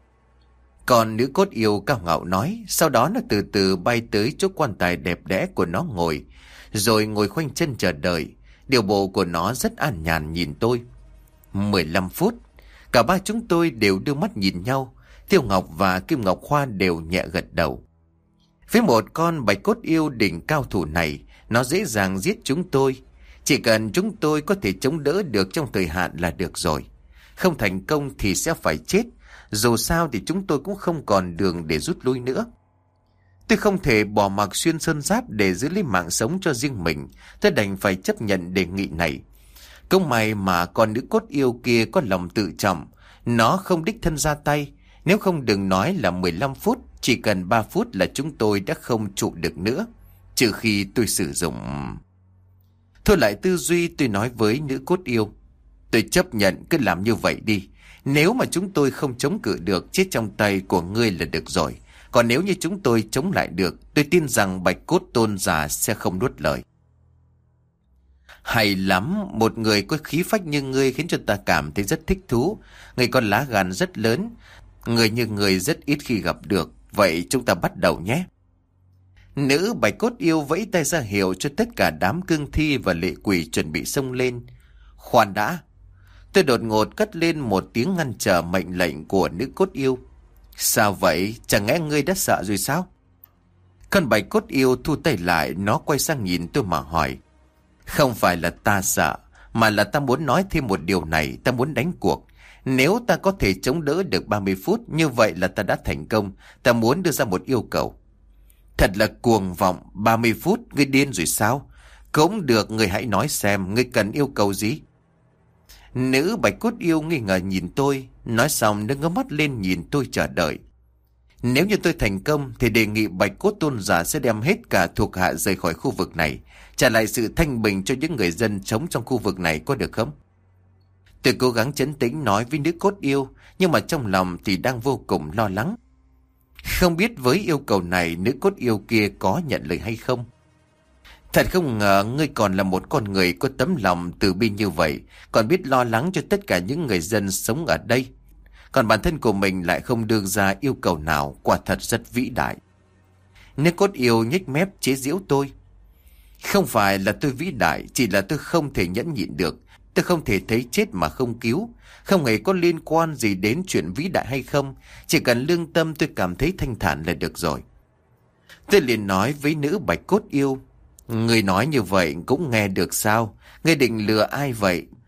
Còn nữ cốt yêu cao ngạo nói. Sau đó nó từ từ bay tới chỗ quan tài đẹp đẽ của nó ngồi, rồi ngồi khoanh chân chờ đợi. Điều bộ của nó rất an nhàn nhìn tôi. 15 phút. Cả ba chúng tôi đều đưa mắt nhìn nhau. Tiêu Ngọc và Kim Ngọc Hoa đều nhẹ gật đầu. Với một con bạch cốt yêu đỉnh cao thủ này, nó dễ dàng giết chúng tôi. Chỉ cần chúng tôi có thể chống đỡ được trong thời hạn là được rồi. Không thành công thì sẽ phải chết. Dù sao thì chúng tôi cũng không còn đường để rút lui nữa. Tôi không thể bỏ mặc xuyên sơn giáp để giữ lấy mạng sống cho riêng mình. Tôi đành phải chấp nhận đề nghị này. Cũng may mà con nữ cốt yêu kia có lòng tự trọng. Nó không đích thân ra tay. Nếu không đừng nói là 15 phút, chỉ cần 3 phút là chúng tôi đã không trụ được nữa. Trừ khi tôi sử dụng... Thôi lại tư duy, tôi nói với nữ cốt yêu. Tôi chấp nhận cứ làm như vậy đi. Nếu mà chúng tôi không chống cự được, chết trong tay của ngươi là được rồi. Còn nếu như chúng tôi chống lại được, tôi tin rằng bạch cốt tôn giả sẽ không nuốt lời. Hay lắm, một người có khí phách như ngươi khiến cho ta cảm thấy rất thích thú. Ngươi có lá gan rất lớn. Người như ngươi rất ít khi gặp được. Vậy chúng ta bắt đầu nhé. Nữ bạch cốt yêu vẫy tay ra hiệu cho tất cả đám cương thi và lệ quỷ chuẩn bị xông lên. Khoan đã. Tôi đột ngột cất lên một tiếng ngăn trở mệnh lệnh của nữ cốt yêu. Sao vậy? Chẳng lẽ ngươi đã sợ rồi sao? Con bạch cốt yêu thu tay lại, nó quay sang nhìn tôi mà hỏi. Không phải là ta sợ, mà là ta muốn nói thêm một điều này, ta muốn đánh cuộc. Nếu ta có thể chống đỡ được 30 phút, như vậy là ta đã thành công. Ta muốn đưa ra một yêu cầu. Thật là cuồng vọng, 30 phút, ngươi điên rồi sao? Cũng được, ngươi hãy nói xem, ngươi cần yêu cầu gì? Nữ bạch cốt yêu nghi ngờ nhìn tôi, nói xong nó ngước mắt lên nhìn tôi chờ đợi. Nếu như tôi thành công thì đề nghị bạch cốt tôn giả sẽ đem hết cả thuộc hạ rời khỏi khu vực này, trả lại sự thanh bình cho những người dân sống trong khu vực này, có được không? Tôi cố gắng trấn tĩnh nói với nữ cốt yêu, nhưng mà trong lòng thì đang vô cùng lo lắng. Không biết với yêu cầu này nữ cốt yêu kia có nhận lời hay không? Thật không ngờ ngươi còn là một con người có tấm lòng từ bi như vậy, còn biết lo lắng cho tất cả những người dân sống ở đây. Còn bản thân của mình lại không đưa ra yêu cầu nào, quả thật rất vĩ đại. Nữ cốt yêu nhếch mép chế giễu tôi. Không phải là tôi vĩ đại, chỉ là tôi không thể nhẫn nhịn được. Tôi không thể thấy chết mà không cứu. Không hề có liên quan gì đến chuyện vĩ đại hay không. Chỉ cần lương tâm tôi cảm thấy thanh thản là được rồi. Tôi liền nói với nữ bạch cốt yêu. Người nói như vậy cũng nghe được sao? Người định lừa ai vậy?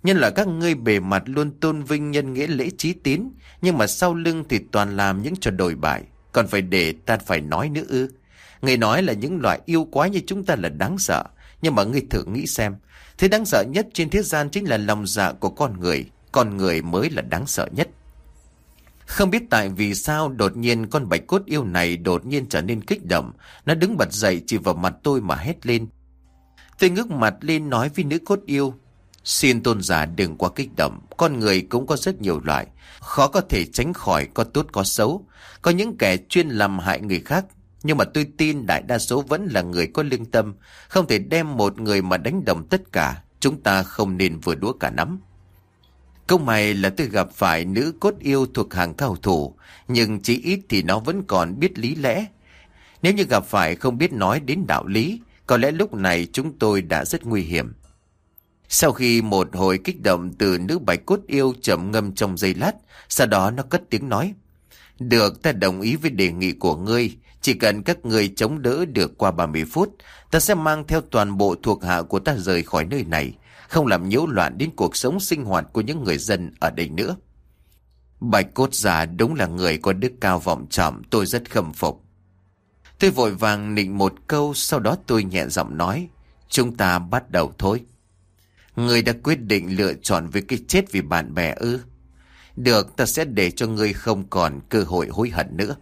Nhân là các ngươi bề mặt luôn tôn vinh nhân nghĩa lễ trí tín, nhưng mà sau lưng thì toàn làm những trò đồi bại. Còn phải để ta phải nói nữa ư? Người nói là những loại yêu quái như chúng ta là đáng sợ. Nhưng mà ngươi thử nghĩ xem, thế đáng sợ nhất trên thế gian chính là lòng dạ của con người. Con người mới là đáng sợ nhất. Không biết tại vì sao đột nhiên con bạch cốt yêu này đột nhiên trở nên kích động. Nó đứng bật dậy chỉ vào mặt tôi mà hét lên. Tôi ngước mặt lên nói với nữ cốt yêu: xin tôn giả đừng quá kích động. Con người cũng có rất nhiều loại, khó có thể tránh khỏi, có tốt có xấu. Có những kẻ chuyên làm hại người khác, nhưng mà tôi tin đại đa số vẫn là người có lương tâm. Không thể đem một người mà đánh đồng tất cả. Chúng ta không nên vừa đũa cả nắm. Câu mày là tôi gặp phải nữ cốt yêu thuộc hàng cao thủ, nhưng chỉ ít thì nó vẫn còn biết lý lẽ. Nếu như gặp phải không biết nói đến đạo lý, có lẽ lúc này chúng tôi đã rất nguy hiểm. Sau khi một hồi kích động từ nữ bạch cốt yêu trầm ngâm trong giây lát, sau đó nó cất tiếng nói: được, ta đồng ý với đề nghị của ngươi. Chỉ cần các ngươi chống đỡ được qua 30 phút, ta sẽ mang theo toàn bộ thuộc hạ của ta rời khỏi nơi này, không làm nhiễu loạn đến cuộc sống sinh hoạt của những người dân ở đây nữa. Bạch cốt già đúng là người có đức cao vọng trọng, tôi rất khâm phục. Tôi vội vàng nịnh một câu, sau đó tôi nhẹ giọng nói: chúng ta bắt đầu thôi. Ngươi đã quyết định lựa chọn với cái chết vì bạn bè ư? Được, ta sẽ để cho ngươi không còn cơ hội hối hận nữa.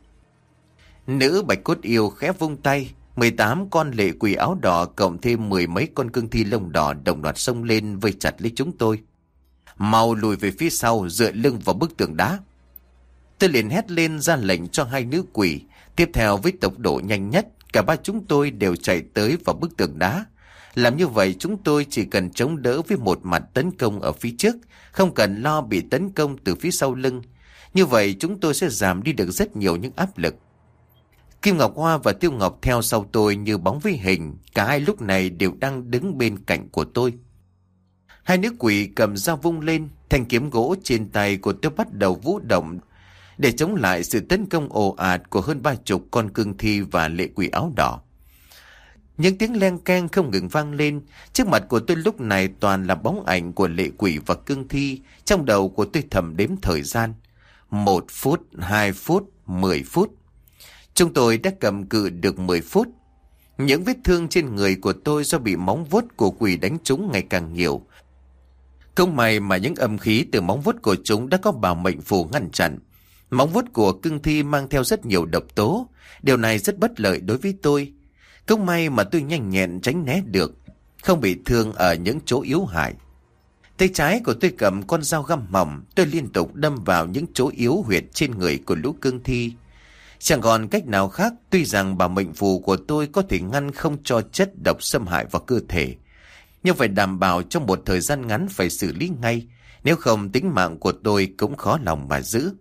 Nữ bạch cốt yêu khẽ vung tay, 18 con lệ quỷ áo đỏ cộng thêm 10 mấy con cương thi lông đỏ đồng loạt xông lên vây chặt lấy chúng tôi. Mau lùi về phía sau, dựa lưng vào bức tường đá. Tôi liền hét lên ra lệnh cho hai nữ quỷ. Tiếp theo với tốc độ nhanh nhất, cả ba chúng tôi đều chạy tới vào bức tường đá. Làm như vậy chúng tôi chỉ cần chống đỡ với một mặt tấn công ở phía trước, không cần lo bị tấn công từ phía sau lưng. Như vậy chúng tôi sẽ giảm đi được rất nhiều những áp lực. Kim Ngọc Hoa và Tiêu Ngọc theo sau tôi như bóng với hình, cả hai lúc này đều đang đứng bên cạnh của tôi. Hai nữ quỷ cầm dao vung lên, thanh kiếm gỗ trên tay của tôi bắt đầu vũ động để chống lại sự tấn công ồ ạt của hơn 30 con cương thi và lệ quỷ áo đỏ. Những tiếng len keng không ngừng vang lên. Trước mặt của tôi lúc này toàn là bóng ảnh của lệ quỷ và cương thi. Trong đầu của tôi thầm đếm thời gian: 1 phút, 2 phút, 10 phút. Chúng tôi đã cầm cự được 10 phút. Những vết thương trên người của tôi do bị móng vuốt của quỷ đánh trúng ngày càng nhiều. Không may mà những âm khí từ móng vuốt của chúng đã có bảo mệnh phù ngăn chặn. Móng vuốt của cương thi mang theo rất nhiều độc tố. Điều này rất bất lợi đối với tôi. Không may mà tôi nhanh nhẹn tránh né được, không bị thương ở những chỗ yếu hại. Tay trái của tôi cầm con dao găm mỏng, tôi liên tục đâm vào những chỗ yếu huyệt trên người của lũ cương thi. Chẳng còn cách nào khác, tuy rằng bảo mệnh phù của tôi có thể ngăn không cho chất độc xâm hại vào cơ thể, nhưng phải đảm bảo trong một thời gian ngắn phải xử lý ngay, nếu không tính mạng của tôi cũng khó lòng mà giữ.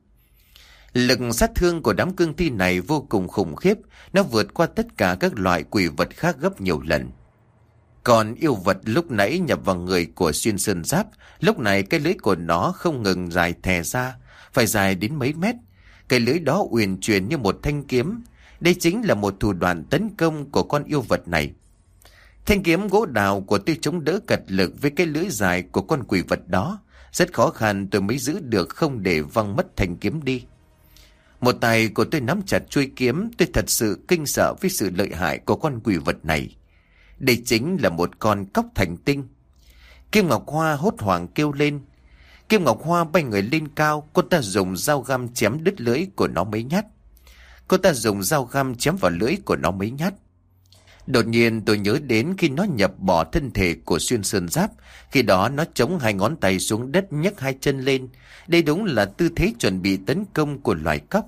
Lực sát thương của đám cương thi này vô cùng khủng khiếp, nó vượt qua tất cả các loại quỷ vật khác gấp nhiều lần. Còn yêu vật lúc nãy nhập vào người của Xuyên Sơn Giáp, lúc này cái lưỡi của nó không ngừng dài thè ra, phải dài đến mấy mét. Cái lưỡi đó uyển chuyển như một thanh kiếm. Đây chính là một thủ đoạn tấn công của con yêu vật này. Thanh kiếm gỗ đào của tôi chống đỡ cật lực với cái lưỡi dài của con quỷ vật đó. Rất khó khăn tôi mới giữ được không để văng mất thanh kiếm đi. Một tay của tôi nắm chặt chuôi kiếm, tôi thật sự kinh sợ với sự lợi hại của con quỷ vật này. Đây chính là một con cóc thành tinh. Kim Ngọc Hoa hốt hoảng kêu lên. Kim Ngọc Hoa bay người lên cao, cô ta dùng dao găm chém đứt lưỡi của nó mấy nhát. Cô ta dùng dao găm chém vào lưỡi của nó mấy nhát. Đột nhiên tôi nhớ đến khi nó nhập bỏ thân thể của Xuyên Sơn Giáp, khi đó nó chống hai ngón tay xuống đất nhấc hai chân lên. Đây đúng là tư thế chuẩn bị tấn công của loài cóc.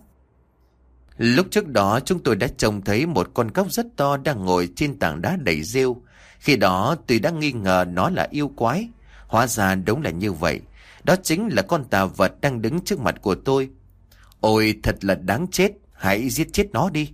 Lúc trước đó chúng tôi đã trông thấy một con cóc rất to đang ngồi trên tảng đá đầy rêu. Khi đó tôi đã nghi ngờ nó là yêu quái. Hóa ra đúng là như vậy. Đó chính là con tà vật đang đứng trước mặt của tôi. Ôi thật là đáng chết, hãy giết chết nó đi.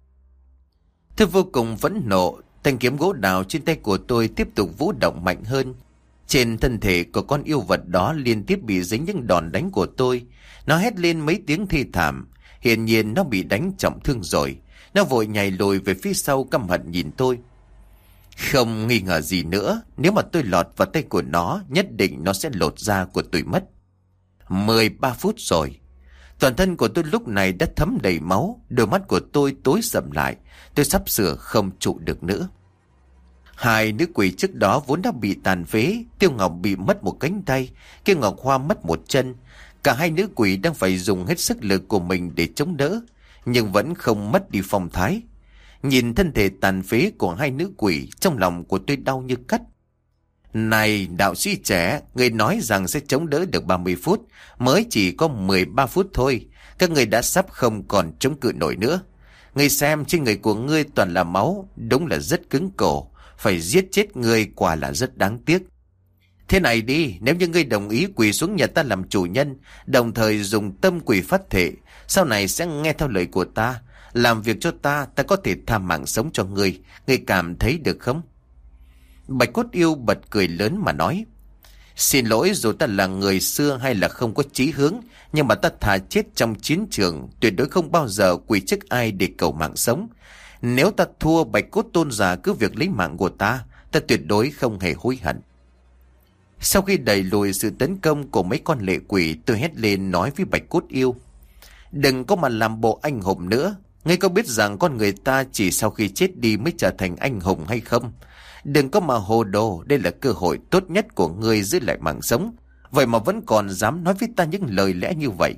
Tôi vô cùng phẫn nộ, thanh kiếm gỗ đào trên tay của tôi tiếp tục vũ động mạnh hơn. Trên thân thể của con yêu vật đó liên tiếp bị dính những đòn đánh của tôi. Nó hét lên mấy tiếng thê thảm, hiển nhiên nó bị đánh trọng thương rồi. Nó vội nhảy lùi về phía sau căm hận nhìn tôi. Không nghi ngờ gì nữa, nếu mà tôi lọt vào tay của nó, nhất định nó sẽ lột da của tôi mất. 13 phút rồi. Toàn thân của tôi lúc này đã thấm đầy máu, đôi mắt của tôi tối sầm lại, tôi sắp sửa không trụ được nữa. Hai nữ quỷ trước đó vốn đã bị tàn phế, Tiêu Ngọc bị mất một cánh tay, Kiều Ngọc Hoa mất một chân. Cả hai nữ quỷ đang phải dùng hết sức lực của mình để chống đỡ, nhưng vẫn không mất đi phong thái. Nhìn thân thể tàn phế của hai nữ quỷ, trong lòng của tôi đau như cắt. Này đạo sĩ trẻ, người nói rằng sẽ chống đỡ được 30 phút, mới chỉ có 13 phút thôi. Các người đã sắp không còn chống cự nổi nữa. Người xem trên người của ngươi toàn là máu, đúng là rất cứng cổ. Phải giết chết ngươi quả là rất đáng tiếc. Thế này đi, nếu như ngươi đồng ý quỳ xuống nhà ta làm chủ nhân, đồng thời dùng tâm quỷ phát thệ, sau này sẽ nghe theo lời của ta, làm việc cho ta, ta có thể tha mạng sống cho ngươi cảm thấy được không? Bạch Cốt Yêu bật cười lớn mà nói, xin lỗi, dù ta là người xưa hay là không có chí hướng, nhưng mà ta thà chết trong chiến trường, tuyệt đối không bao giờ quỳ trước ai để cầu mạng sống. Nếu ta thua, Bạch Cốt Tôn giả cứ việc lấy mạng của ta tuyệt đối không hề hối hận. Sau khi đẩy lùi sự tấn công của mấy con lệ quỷ, tôi hét lên nói với Bạch Cốt Yêu, đừng có mà làm bộ anh hùng nữa. Ngươi có biết rằng con người ta chỉ sau khi chết đi mới trở thành anh hùng hay không? Đừng có mà hồ đồ, đây là cơ hội tốt nhất của ngươi giữ lại mạng sống. Vậy mà vẫn còn dám nói với ta những lời lẽ như vậy.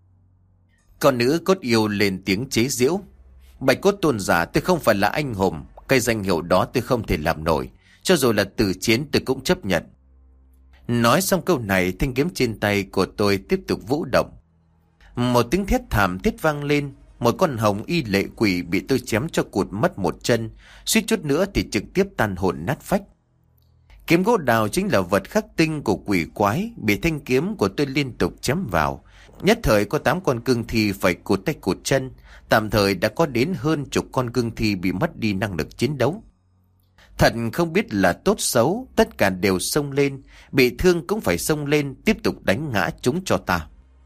Con nữ Cốt Yêu lên tiếng chế giễu, Bạch Cốt Tôn giả, tôi không phải là anh hùng, cái danh hiệu đó tôi không thể làm nổi, cho dù là tử chiến tôi cũng chấp nhận. Nói xong câu này, thanh kiếm trên tay của tôi tiếp tục vũ động. Một tiếng thét thảm thiết vang lên, một con hồng y lệ quỷ bị tôi chém cho cụt mất một chân, suýt chút nữa thì trực tiếp tan hồn nát phách. Kiếm gỗ đào chính là vật khắc tinh của quỷ quái, bị thanh kiếm của tôi liên tục chém vào. Nhất thời có 8 con cương thi phải cụt tay cụt chân, tạm thời đã có đến hơn chục con cương thi bị mất đi năng lực chiến đấu. Thật không biết là tốt xấu, tất cả đều xông lên, bị thương cũng phải xông lên, tiếp tục đánh ngã chúng cho ta.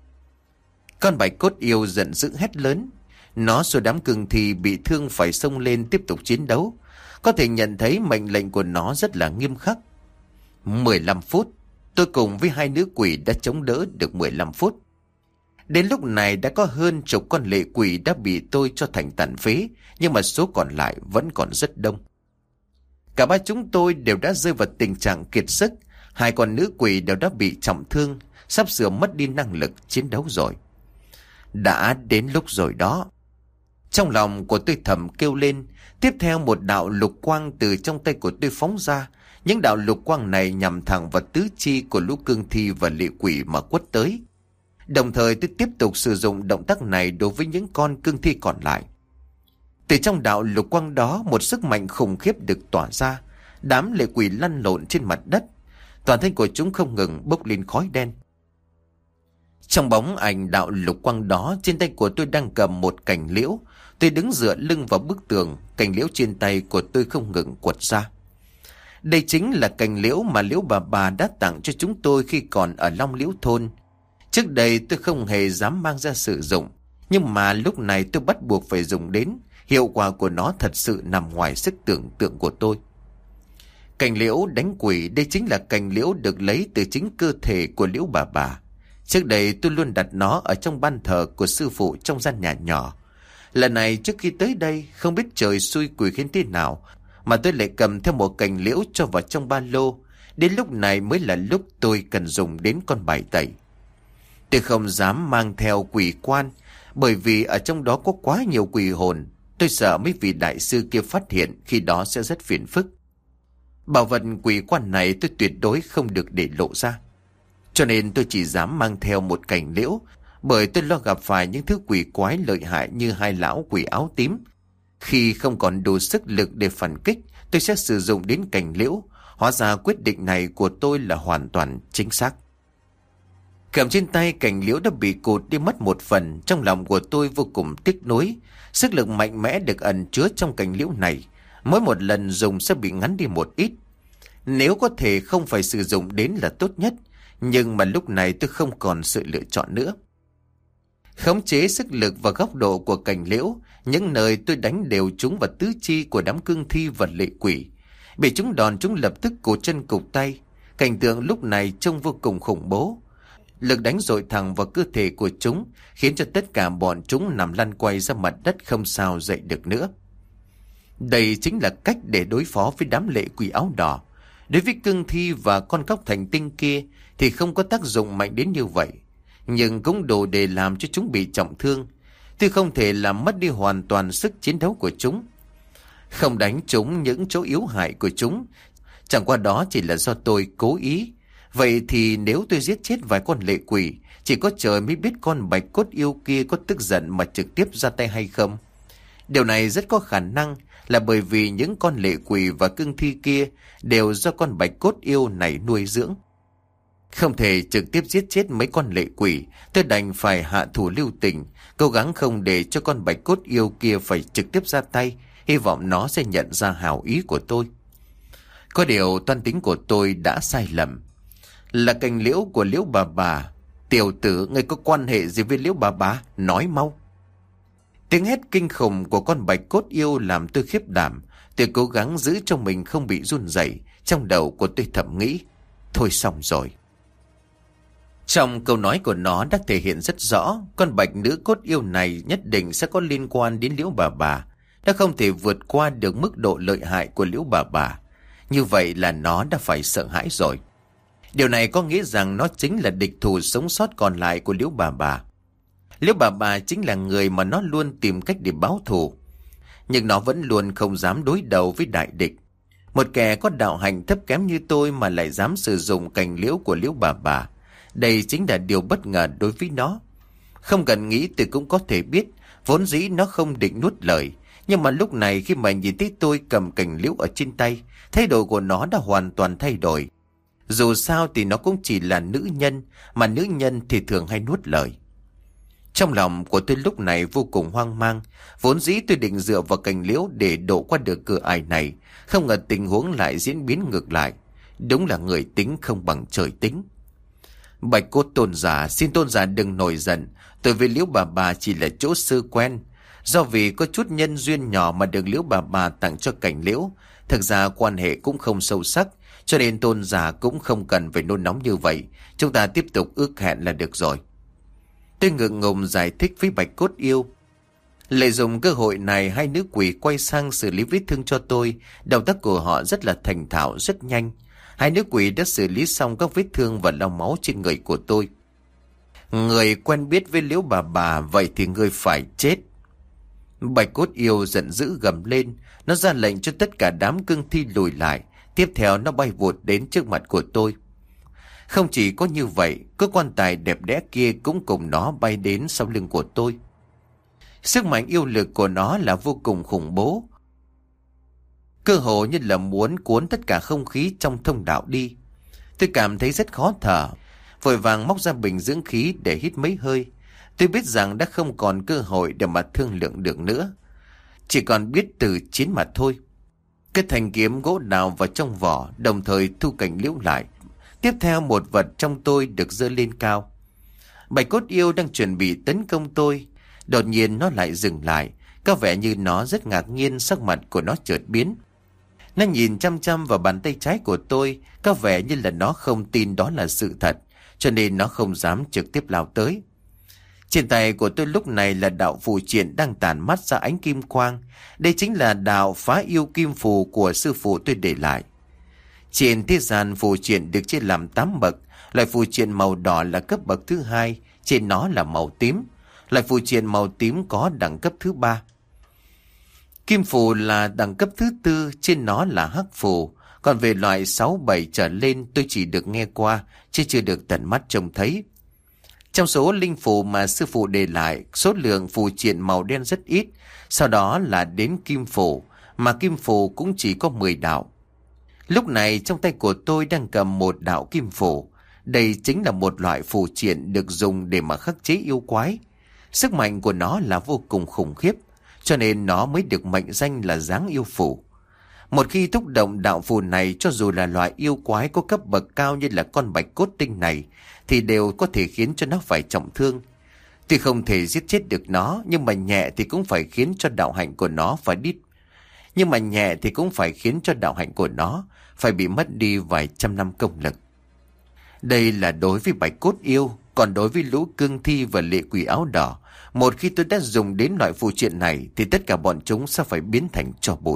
Con Bạch Cốt Yêu giận dữ hét lớn, nó xua đám cương thi bị thương phải xông lên tiếp tục chiến đấu. Có thể nhận thấy mệnh lệnh của nó rất là nghiêm khắc. 15 phút, tôi cùng với hai nữ quỷ đã chống đỡ được 15 phút. Đến lúc này đã có hơn chục con lệ quỷ đã bị tôi cho thành tàn phế, nhưng mà số còn lại vẫn còn rất đông. Cả ba chúng tôi đều đã rơi vào tình trạng kiệt sức, hai con nữ quỷ đều đã bị trọng thương, sắp sửa mất đi năng lực chiến đấu rồi. Đã đến lúc rồi đó. Trong lòng của tôi thầm kêu lên, tiếp theo một đạo lục quang từ trong tay của tôi phóng ra. Những đạo lục quang này nhằm thẳng vào tứ chi của lũ cương thi và lệ quỷ mà quất tới. Đồng thời tôi tiếp tục sử dụng động tác này đối với những con cương thi còn lại. Từ trong đạo lục quang đó, một sức mạnh khủng khiếp được tỏa ra. Đám lệ quỷ lăn lộn trên mặt đất, toàn thân của chúng không ngừng bốc lên khói đen. Trong bóng ảnh đạo lục quang đó, trên tay của tôi đang cầm một cành liễu. Tôi đứng dựa lưng vào bức tường, cành liễu trên tay của tôi không ngừng quật ra. Đây chính là cành liễu mà Liễu bà đã tặng cho chúng tôi khi còn ở Long Liễu thôn. Trước đây tôi không hề dám mang ra sử dụng, nhưng mà lúc này tôi bắt buộc phải dùng đến. Hiệu quả của nó thật sự nằm ngoài sức tưởng tượng của tôi. Cành liễu đánh quỷ, đây chính là cành liễu được lấy từ chính cơ thể của Liễu bà. Trước đây tôi luôn đặt nó ở trong ban thờ của sư phụ trong gian nhà nhỏ. Lần này trước khi tới đây, không biết trời xui quỷ khiến thế nào mà tôi lại cầm theo một cành liễu cho vào trong ba lô. Đến lúc này mới là lúc tôi cần dùng đến con bài tẩy. Tôi không dám mang theo quỷ quan, bởi vì ở trong đó có quá nhiều quỷ hồn. Tôi sợ mấy vị đại sư kia phát hiện, khi đó sẽ rất phiền phức. Bảo vật quỷ quan này tôi tuyệt đối không được để lộ ra. Cho nên tôi chỉ dám mang theo một cành liễu, bởi tôi lo gặp phải những thứ quỷ quái lợi hại như hai lão quỷ áo tím. Khi không còn đủ sức lực để phản kích, tôi sẽ sử dụng đến cành liễu. Hóa ra quyết định này của tôi là hoàn toàn chính xác. Cầm trên tay cành liễu đã bị cụt đi mất một phần, trong lòng của tôi vô cùng tiếc nuối. Sức lực mạnh mẽ được ẩn chứa trong cành liễu này, mỗi một lần dùng sẽ bị ngắn đi một ít. Nếu có thể không phải sử dụng đến là tốt nhất, nhưng mà lúc này tôi không còn sự lựa chọn nữa. Khống chế sức lực và góc độ của cành liễu, những nơi tôi đánh đều trúng vào tứ chi của đám cương thi và lệ quỷ. Bị chúng đòn, chúng lập tức cụt chân cụt tay. Cảnh tượng lúc này trông vô cùng khủng bố. Lực đánh dội thẳng vào cơ thể của chúng, khiến cho tất cả bọn chúng nằm lăn quay ra mặt đất, không sao dậy được nữa. Đây chính là cách để đối phó với đám lệ quỷ áo đỏ. Đối với cương thi và con cóc thành tinh kia thì không có tác dụng mạnh đến như vậy, nhưng cũng đủ để làm cho chúng bị trọng thương. Tuy không thể làm mất đi hoàn toàn sức chiến đấu của chúng, không đánh chúng những chỗ yếu hại của chúng, chẳng qua đó chỉ là do tôi cố ý. Vậy thì nếu tôi giết chết vài con lệ quỷ, chỉ có trời mới biết con bạch cốt yêu kia có tức giận mà trực tiếp ra tay hay không. Điều này rất có khả năng là bởi vì những con lệ quỷ và cương thi kia đều do con bạch cốt yêu này nuôi dưỡng. Không thể trực tiếp giết chết mấy con lệ quỷ, tôi đành phải hạ thủ lưu tình, cố gắng không để cho con bạch cốt yêu kia phải trực tiếp ra tay, hy vọng nó sẽ nhận ra hảo ý của tôi. Có điều toan tính của tôi đã sai lầm. Là cành liễu của Liễu bà. Tiểu tử, ngươi có quan hệ gì với Liễu bà? Nói mau. Tiếng hét kinh khủng của con bạch cốt yêu làm tôi khiếp đảm. Tôi cố gắng giữ cho mình không bị run rẩy. Trong đầu của tôi thầm nghĩ, thôi xong rồi. Trong câu nói của nó đã thể hiện rất rõ, con bạch nữ cốt yêu này nhất định sẽ có liên quan đến Liễu bà. Đã không thể vượt qua được mức độ lợi hại của Liễu bà. Như vậy là nó đã phải sợ hãi rồi. Điều này có nghĩa rằng nó chính là địch thủ sống sót còn lại của Liễu bà. Liễu bà chính là người mà nó luôn tìm cách để báo thù. Nhưng nó vẫn luôn không dám đối đầu với đại địch. Một kẻ có đạo hạnh thấp kém như tôi mà lại dám sử dụng cành liễu của Liễu bà. Đây chính là điều bất ngờ đối với nó. Không cần nghĩ tôi cũng có thể biết, vốn dĩ nó không định nuốt lời. Nhưng mà lúc này khi mà nhìn thấy tôi cầm cành liễu ở trên tay, thái độ của nó đã hoàn toàn thay đổi. Dù sao thì nó cũng chỉ là nữ nhân, mà nữ nhân thì thường hay nuốt lời. Trong lòng của tôi lúc này vô cùng hoang mang. Vốn dĩ tôi định dựa vào cành liễu để độ qua được cửa ải này, không ngờ tình huống lại diễn biến ngược lại. Đúng là người tính không bằng trời tính. Bạch cốt tôn giả, xin tôn giả đừng nổi giận. Tôi với Liễu bà chỉ là chỗ sư quen. Do vì có chút nhân duyên nhỏ mà được Liễu bà tặng cho cành liễu, thực ra quan hệ cũng không sâu sắc, cho nên tôn giả cũng không cần phải nôn nóng như vậy. Chúng ta tiếp tục ước hẹn là được rồi. Tôi ngượng ngùng giải thích với bạch cốt yêu. Lợi dụng cơ hội này, hai nữ quỷ quay sang xử lý vết thương cho tôi. Động tác của họ rất là thành thạo, rất nhanh. Hai nữ quỷ đã xử lý xong các vết thương và lau máu trên người của tôi. Người quen biết với Liễu bà, vậy thì người phải chết. Bạch cốt yêu giận dữ gầm lên. Nó ra lệnh cho tất cả đám cương thi lùi lại. Tiếp theo nó bay vụt đến trước mặt của tôi. Không chỉ có như vậy, cái quan tài đẹp đẽ kia cũng cùng nó bay đến sau lưng của tôi. Sức mạnh yêu lực của nó là vô cùng khủng bố. Cơ hồ như là muốn cuốn tất cả không khí trong thông đạo đi. Tôi cảm thấy rất khó thở, vội vàng móc ra bình dưỡng khí để hít mấy hơi. Tôi biết rằng đã không còn cơ hội để mà thương lượng được nữa, chỉ còn biết từ chiến mà thôi. Cái thanh kiếm gỗ đào vào trong vỏ, đồng thời thu cành liễu lại. Tiếp theo một vật trong tôi được giơ lên cao. Bạch cốt yêu đang chuẩn bị tấn công tôi. Đột nhiên nó lại dừng lại, có vẻ như nó rất ngạc nhiên, sắc mặt của nó chợt biến. Nó nhìn chăm chăm vào bàn tay trái của tôi, có vẻ như là nó không tin đó là sự thật, cho nên nó không dám trực tiếp lao tới. Trên tay của tôi lúc này là đạo phù triện đang tản mắt ra ánh kim quang. Đây chính là đạo phá yêu kim phù của sư phụ tôi để lại. Trên thế gian phù triện được chia làm 8 bậc. Loại phù triện màu đỏ là cấp bậc thứ 2, trên nó là màu tím. Loại phù triện màu tím có đẳng cấp thứ 3. Kim phù là đẳng cấp thứ 4, trên nó là hắc phù. Còn về loại 6, 7 trở lên tôi chỉ được nghe qua, chứ chưa được tận mắt trông thấy. Trong số linh phù mà sư phụ để lại, số lượng phù triện màu đen rất ít. Sau đó là đến kim phù, mà kim phù cũng chỉ có 10 đạo. Lúc này trong tay của tôi đang cầm một đạo kim phù. Đây chính là một loại phù triện được dùng để mà khắc chế yêu quái. Sức mạnh của nó là vô cùng khủng khiếp, cho nên nó mới được mệnh danh là dáng yêu phù. Một khi thúc động đạo phù này, cho dù là loại yêu quái có cấp bậc cao như là con bạch cốt tinh này, thì đều có thể khiến cho nó phải trọng thương. Tuy không thể giết chết được nó, nhưng mà nhẹ thì cũng phải khiến cho đạo hạnh của nó phải đít. Nhưng mà nhẹ thì cũng phải khiến cho đạo hạnh của nó phải bị mất đi vài trăm năm công lực. Đây là đối với bạch cốt yêu. Còn đối với lũ cương thi và lệ quỷ áo đỏ, một khi tôi đã dùng đến loại phụ triện này thì tất cả bọn chúng sẽ phải biến thành tro bụi.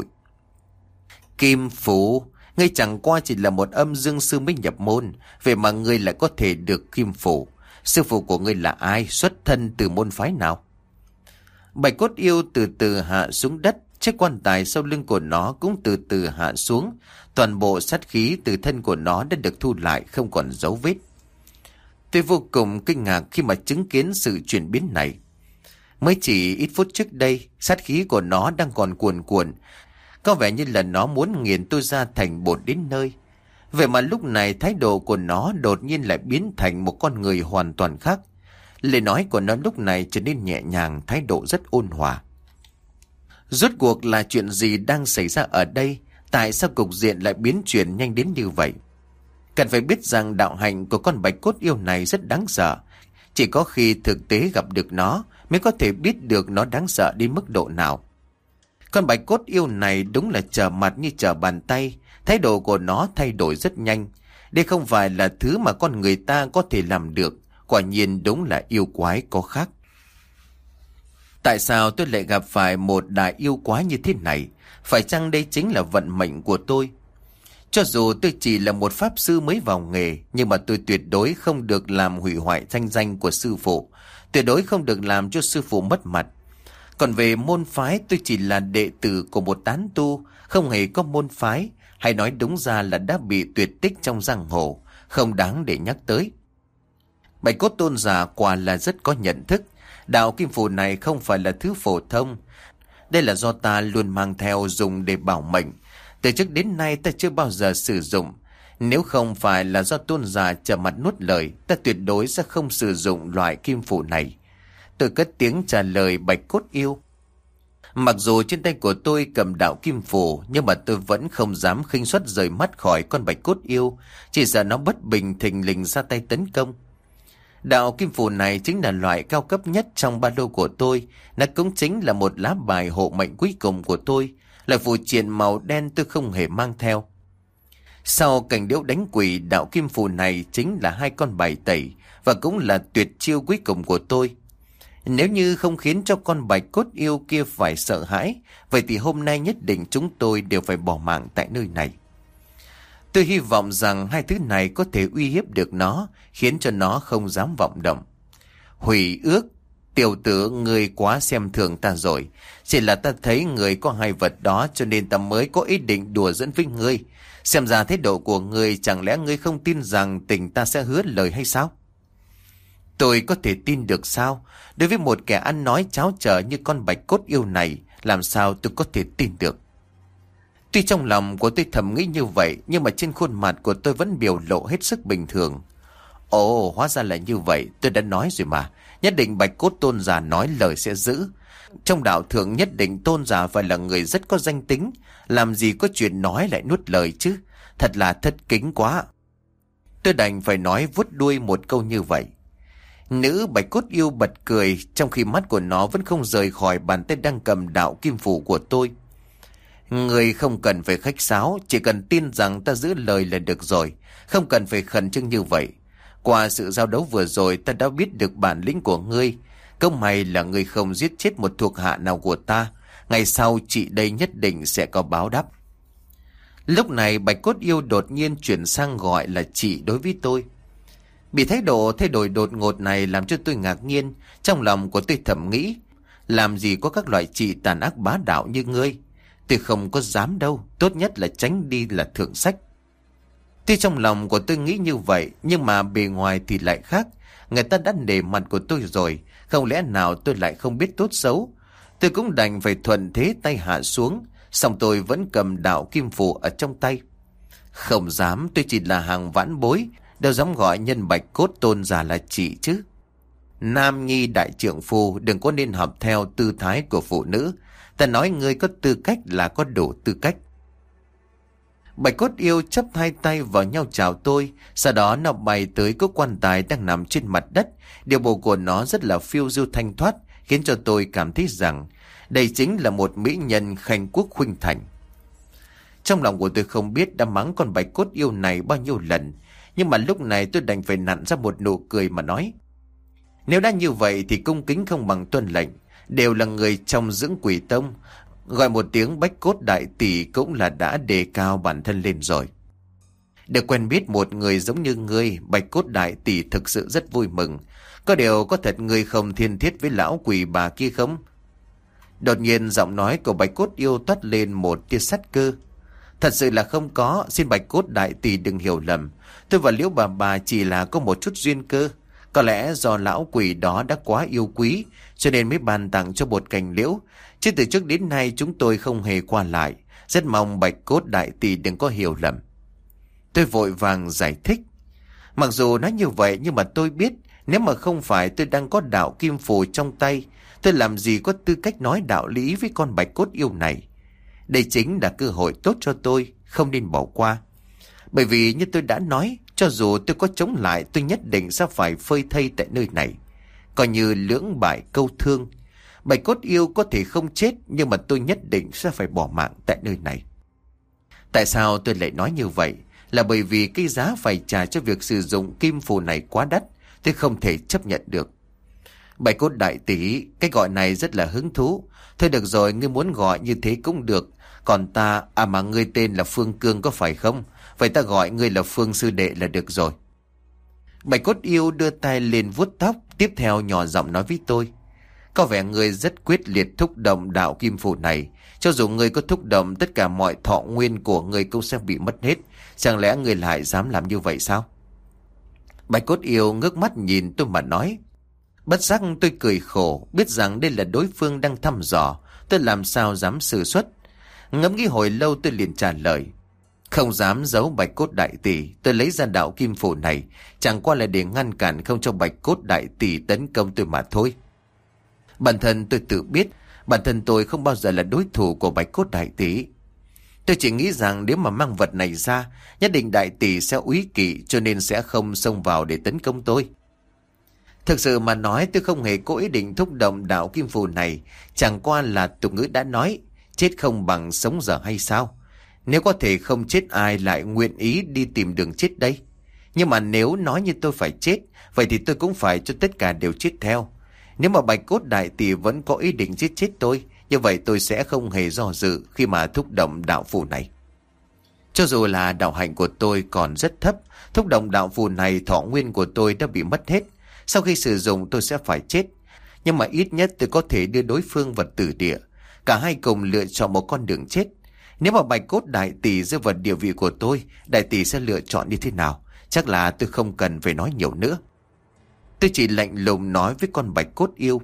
Kim phù, ngươi chẳng qua chỉ là một âm dương sư mới nhập môn, vậy mà ngươi lại có thể được kim phù. Sư phụ của ngươi là ai, xuất thân từ môn phái nào? Bạch cốt yêu từ từ hạ xuống đất, chiếc quan tài sau lưng của nó cũng từ từ hạ xuống. Toàn bộ sát khí từ thân của nó đã được thu lại, không còn dấu vết. Tôi vô cùng kinh ngạc khi mà chứng kiến sự chuyển biến này. Mới chỉ ít phút trước đây, sát khí của nó đang còn cuồn cuộn, có vẻ như là nó muốn nghiền tôi ra thành bột đến nơi. Vậy mà lúc này thái độ của nó đột nhiên lại biến thành một con người hoàn toàn khác. Lời nói của nó lúc này trở nên nhẹ nhàng, thái độ rất ôn hòa. Rốt cuộc là chuyện gì đang xảy ra ở đây? Tại sao cục diện lại biến chuyển nhanh đến như vậy? Cần phải biết rằng đạo hạnh của con bạch cốt yêu này rất đáng sợ. Chỉ có khi thực tế gặp được nó mới có thể biết được nó đáng sợ đến mức độ nào. Con bạch cốt yêu này đúng là trở mặt như trở bàn tay. Thái độ của nó thay đổi rất nhanh. Đây không phải là thứ mà con người ta có thể làm được. Quả nhiên đúng là yêu quái có khác. Tại sao tôi lại gặp phải một đại yêu quái như thế này? Phải chăng đây chính là vận mệnh của tôi? Cho dù tôi chỉ là một pháp sư mới vào nghề, nhưng mà tôi tuyệt đối không được làm hủy hoại thanh danh của sư phụ. Tuyệt đối không được làm cho sư phụ mất mặt. Còn về môn phái, tôi chỉ là đệ tử của một tán tu, không hề có môn phái. Hay nói đúng ra là đã bị tuyệt tích trong giang hồ, không đáng để nhắc tới. Bạch cốt tôn giả quả là rất có nhận thức. Đạo kim phù này không phải là thứ phổ thông. Đây là do ta luôn mang theo dùng để bảo mệnh. Từ trước đến nay ta chưa bao giờ sử dụng. Nếu không phải là do tôn giả trở mặt nuốt lời, ta tuyệt đối sẽ không sử dụng loại kim phù này. Tôi cất tiếng trả lời bạch cốt yêu. Mặc dù trên tay của tôi cầm đạo kim phù, nhưng mà tôi vẫn không dám khinh suất rời mắt khỏi con bạch cốt yêu, chỉ sợ nó bất bình thình lình ra tay tấn công. Đạo kim phù này chính là loại cao cấp nhất trong ba lô của tôi. Nó cũng chính là một lá bài hộ mệnh cuối cùng của tôi. Là phù triện màu đen tôi không hề mang theo. Sau cảnh điệu đánh quỷ, đạo kim phù này chính là 2 con bài tẩy, và cũng là tuyệt chiêu cuối cùng của tôi. Nếu như không khiến cho con bạch cốt yêu kia phải sợ hãi, vậy thì hôm nay nhất định chúng tôi đều phải bỏ mạng tại nơi này. Tôi hy vọng rằng 2 thứ này có thể uy hiếp được nó, khiến cho nó không dám vọng động. Hủy ước, tiểu tử, người quá xem thường ta rồi. Chỉ là ta thấy người có 2 vật đó cho nên ta mới có ý định đùa dẫn với ngươi. Xem ra thái độ của ngươi, chẳng lẽ ngươi không tin rằng tình ta sẽ hứa lời hay sao? Tôi có thể tin được sao? Đối với một kẻ ăn nói cháo trở như con bạch cốt yêu này, làm sao tôi có thể tin được? Tuy trong lòng của tôi thầm nghĩ như vậy, nhưng mà trên khuôn mặt của tôi vẫn biểu lộ hết sức bình thường. Ồ, hóa ra là như vậy, tôi đã nói rồi mà. Nhất định bạch cốt tôn giả nói lời sẽ giữ. Trong đạo thượng nhất định tôn giả phải là người rất có danh tính. Làm gì có chuyện nói lại nuốt lời chứ? Thật là thất kính quá. Tôi đành phải nói vuốt đuôi một câu như vậy. Nữ bạch cốt yêu bật cười, trong khi mắt của nó vẫn không rời khỏi bàn tay đang cầm đạo kim phù của tôi. Người không cần phải khách sáo, chỉ cần tin rằng ta giữ lời là được rồi. Không cần phải khẩn trương như vậy. Qua sự giao đấu vừa rồi, ta đã biết được bản lĩnh của ngươi. Công may là ngươi không giết chết một thuộc hạ nào của ta. Ngày sau chị đây nhất định sẽ có báo đáp. Lúc này bạch cốt yêu đột nhiên chuyển sang gọi là chị đối với tôi. Bị thái độ thay đổi đột ngột này làm cho tôi ngạc nhiên. Trong lòng của tôi thầm nghĩ, làm gì có các loại chị tàn ác bá đạo như ngươi. Tôi không có dám đâu, tốt nhất là tránh đi là thượng sách. Tuy trong lòng của tôi nghĩ như vậy, nhưng mà bề ngoài thì lại khác. Người ta đã nể mặt của tôi rồi, không lẽ nào tôi lại không biết tốt xấu. Tôi cũng đành phải thuận thế tay hạ xuống, song tôi vẫn cầm đạo kim phù ở trong tay. Không dám, tôi chỉ là hàng vãn bối, đâu dám gọi nhân bạch cốt tôn giả là chị chứ. Nam nhi đại trượng phu, đừng có nên học theo tư thái của phụ nữ. Ta nói ngươi có tư cách là có đủ tư cách. Bạch cốt yêu chắp 2 tay vào nhau chào tôi. Sau đó nó bay tới cỗ quan tài đang nằm trên mặt đất. Điều bộ của nó rất là phiêu diêu thanh thoát, khiến cho tôi cảm thấy rằng đây chính là một mỹ nhân khanh quốc khuynh thành. Trong lòng của tôi không biết đã mắng con bạch cốt yêu này bao nhiêu lần, nhưng mà lúc này tôi đành phải nặn ra một nụ cười mà nói: nếu đã như vậy thì cung kính không bằng tuân lệnh, đều là người trong dưỡng quỷ tông, gọi một tiếng bạch cốt đại tỷ cũng là đã đề cao bản thân lên rồi. Được quen biết một người giống như ngươi, bạch cốt đại tỷ, thực sự rất vui mừng. Có điều có thật ngươi không thiên thiết với lão quỷ bà kia không? Đột nhiên giọng nói của bạch cốt yêu toát lên một tia sắt cơ. Thật sự là không có, xin bạch cốt đại tỷ đừng hiểu lầm. Tôi và Liễu bà chỉ là có một chút duyên cơ. Có lẽ do lão quỷ đó đã quá yêu quý, cho nên mới ban tặng cho một cành liễu. Chứ từ trước đến nay chúng tôi không hề qua lại. Rất mong bạch cốt đại tỷ đừng có hiểu lầm. Tôi vội vàng giải thích. Mặc dù nói như vậy nhưng mà tôi biết, nếu mà không phải tôi đang có đạo kim phù trong tay, tôi làm gì có tư cách nói đạo lý với con bạch cốt yêu này. Đây chính là cơ hội tốt cho tôi, không nên bỏ qua. Bởi vì như tôi đã nói, cho dù tôi có chống lại, tôi nhất định sẽ phải phơi thây tại nơi này, coi như lưỡng bại câu thương. Bạch cốt yêu có thể không chết, nhưng mà tôi nhất định sẽ phải bỏ mạng tại nơi này. Tại sao tôi lại nói như vậy? Là bởi vì cái giá phải trả cho việc sử dụng kim phù này quá đắt, tôi không thể chấp nhận được. Bạch cốt đại tỷ, cái gọi này rất là hứng thú. Thôi được rồi, ngươi muốn gọi như thế cũng được. Còn ta, mà ngươi tên là Phương Cương có phải không? Vậy ta gọi ngươi là Phương sư đệ là được rồi. Bạch cốt yêu đưa tay lên vuốt tóc, tiếp theo nhỏ giọng nói với tôi: có vẻ ngươi rất quyết liệt thúc động đạo kim phù này. Cho dù ngươi có thúc động, tất cả mọi thọ nguyên của ngươi cũng sẽ bị mất hết. Chẳng lẽ ngươi lại dám làm như vậy sao? Bạch cốt yêu ngước mắt nhìn tôi mà nói. Bất giác tôi cười khổ, biết rằng đây là đối phương đang thăm dò, tôi làm sao dám sử xuất. Ngẫm nghĩ hồi lâu tôi liền trả lời: không dám giấu bạch cốt đại tỷ, tôi lấy ra đạo kim phù này chẳng qua là để ngăn cản không cho bạch cốt đại tỷ tấn công tôi mà thôi. Bản thân tôi tự biết, bản thân tôi không bao giờ là đối thủ của bạch cốt đại tỷ. Tôi chỉ nghĩ rằng nếu mà mang vật này ra, nhất định đại tỷ sẽ úy kỵ, cho nên sẽ không xông vào để tấn công tôi. Thực sự mà nói, tôi không hề có ý định thúc động đạo kim phù này, chẳng qua là tục ngữ đã nói, chết không bằng sống dở hay sao? Nếu có thể không chết, ai lại nguyện ý đi tìm đường chết đây? Nhưng mà nếu nói như tôi phải chết, vậy thì tôi cũng phải cho tất cả đều chết theo. Nếu mà bạch cốt đại tỷ vẫn có ý định giết chết tôi, như vậy tôi sẽ không hề do dự khi mà thúc động đạo phù này. Cho dù là đạo hạnh của tôi còn rất thấp, thúc động đạo phù này thọ nguyên của tôi đã bị mất hết. Sau khi sử dụng tôi sẽ phải chết. Nhưng mà ít nhất tôi có thể đưa đối phương vào tử địa. Cả hai cùng lựa chọn một con đường chết. Nếu mà bạch cốt đại tỷ rơi vào địa vị của tôi, đại tỷ sẽ lựa chọn như thế nào? Chắc là tôi không cần phải nói nhiều nữa. Tôi chỉ lạnh lùng nói với con bạch cốt yêu: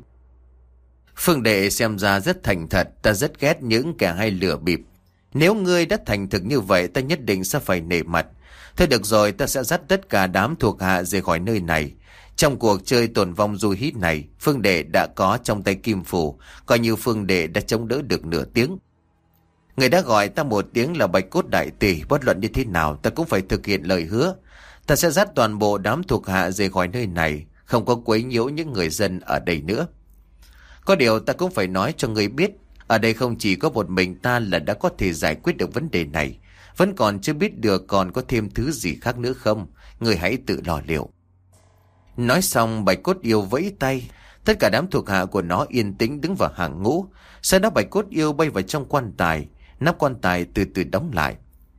Phương đệ xem ra rất thành thật, ta rất ghét những kẻ hay lừa bịp. Nếu ngươi đã thành thực như vậy, ta nhất định sẽ phải nể mặt. Thôi được rồi, ta sẽ dắt tất cả đám thuộc hạ rời khỏi nơi này. Trong cuộc chơi tổn vong du hí này, Phương đệ đã có trong tay kim phù, coi như Phương đệ đã chống đỡ được nửa tiếng. Người đã gọi ta một tiếng là bạch cốt đại tỷ, bất luận như thế nào ta cũng phải thực hiện lời hứa. Ta sẽ dắt toàn bộ đám thuộc hạ rời khỏi nơi này, không có quấy nhiễu những người dân ở đây nữa. Có điều ta cũng phải nói cho người biết, ở đây không chỉ có một mình ta là đã có thể giải quyết được vấn đề này. Vẫn còn chưa biết được còn có thêm thứ gì khác nữa không. Người hãy tự lo liệu. Nói xong bạch cốt yêu vẫy tay. Tất cả đám thuộc hạ của nó yên tĩnh đứng vào hàng ngũ. Sau đó bạch cốt yêu bay vào trong quan tài. Nắp quan tài từ từ đóng lại.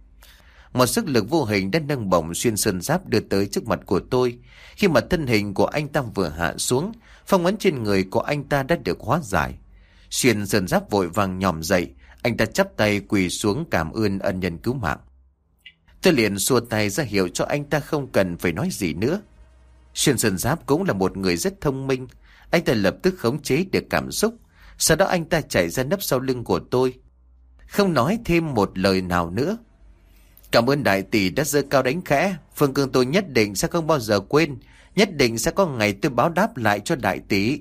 Một sức lực vô hình đã nâng bổng xuyên sơn giáp đưa tới trước mặt của tôi. Khi mà thân hình của anh ta vừa hạ xuống, phong ấn trên người của anh ta đã được hóa giải. Xuyên sơn giáp vội vàng nhòm dậy, anh ta chắp tay quỳ xuống cảm ơn ân nhân cứu mạng. Tôi liền xua tay ra hiệu cho anh ta không cần phải nói gì nữa. Xuyên sơn giáp cũng là một người rất thông minh, anh ta lập tức khống chế được cảm xúc. Sau đó anh ta chạy ra nấp sau lưng của tôi, không nói thêm một lời nào nữa. Cảm ơn đại tỷ đã giơ cao đánh khẽ. Phương Cương tôi nhất định sẽ không bao giờ quên. Nhất định sẽ có ngày tôi báo đáp lại cho đại tỷ.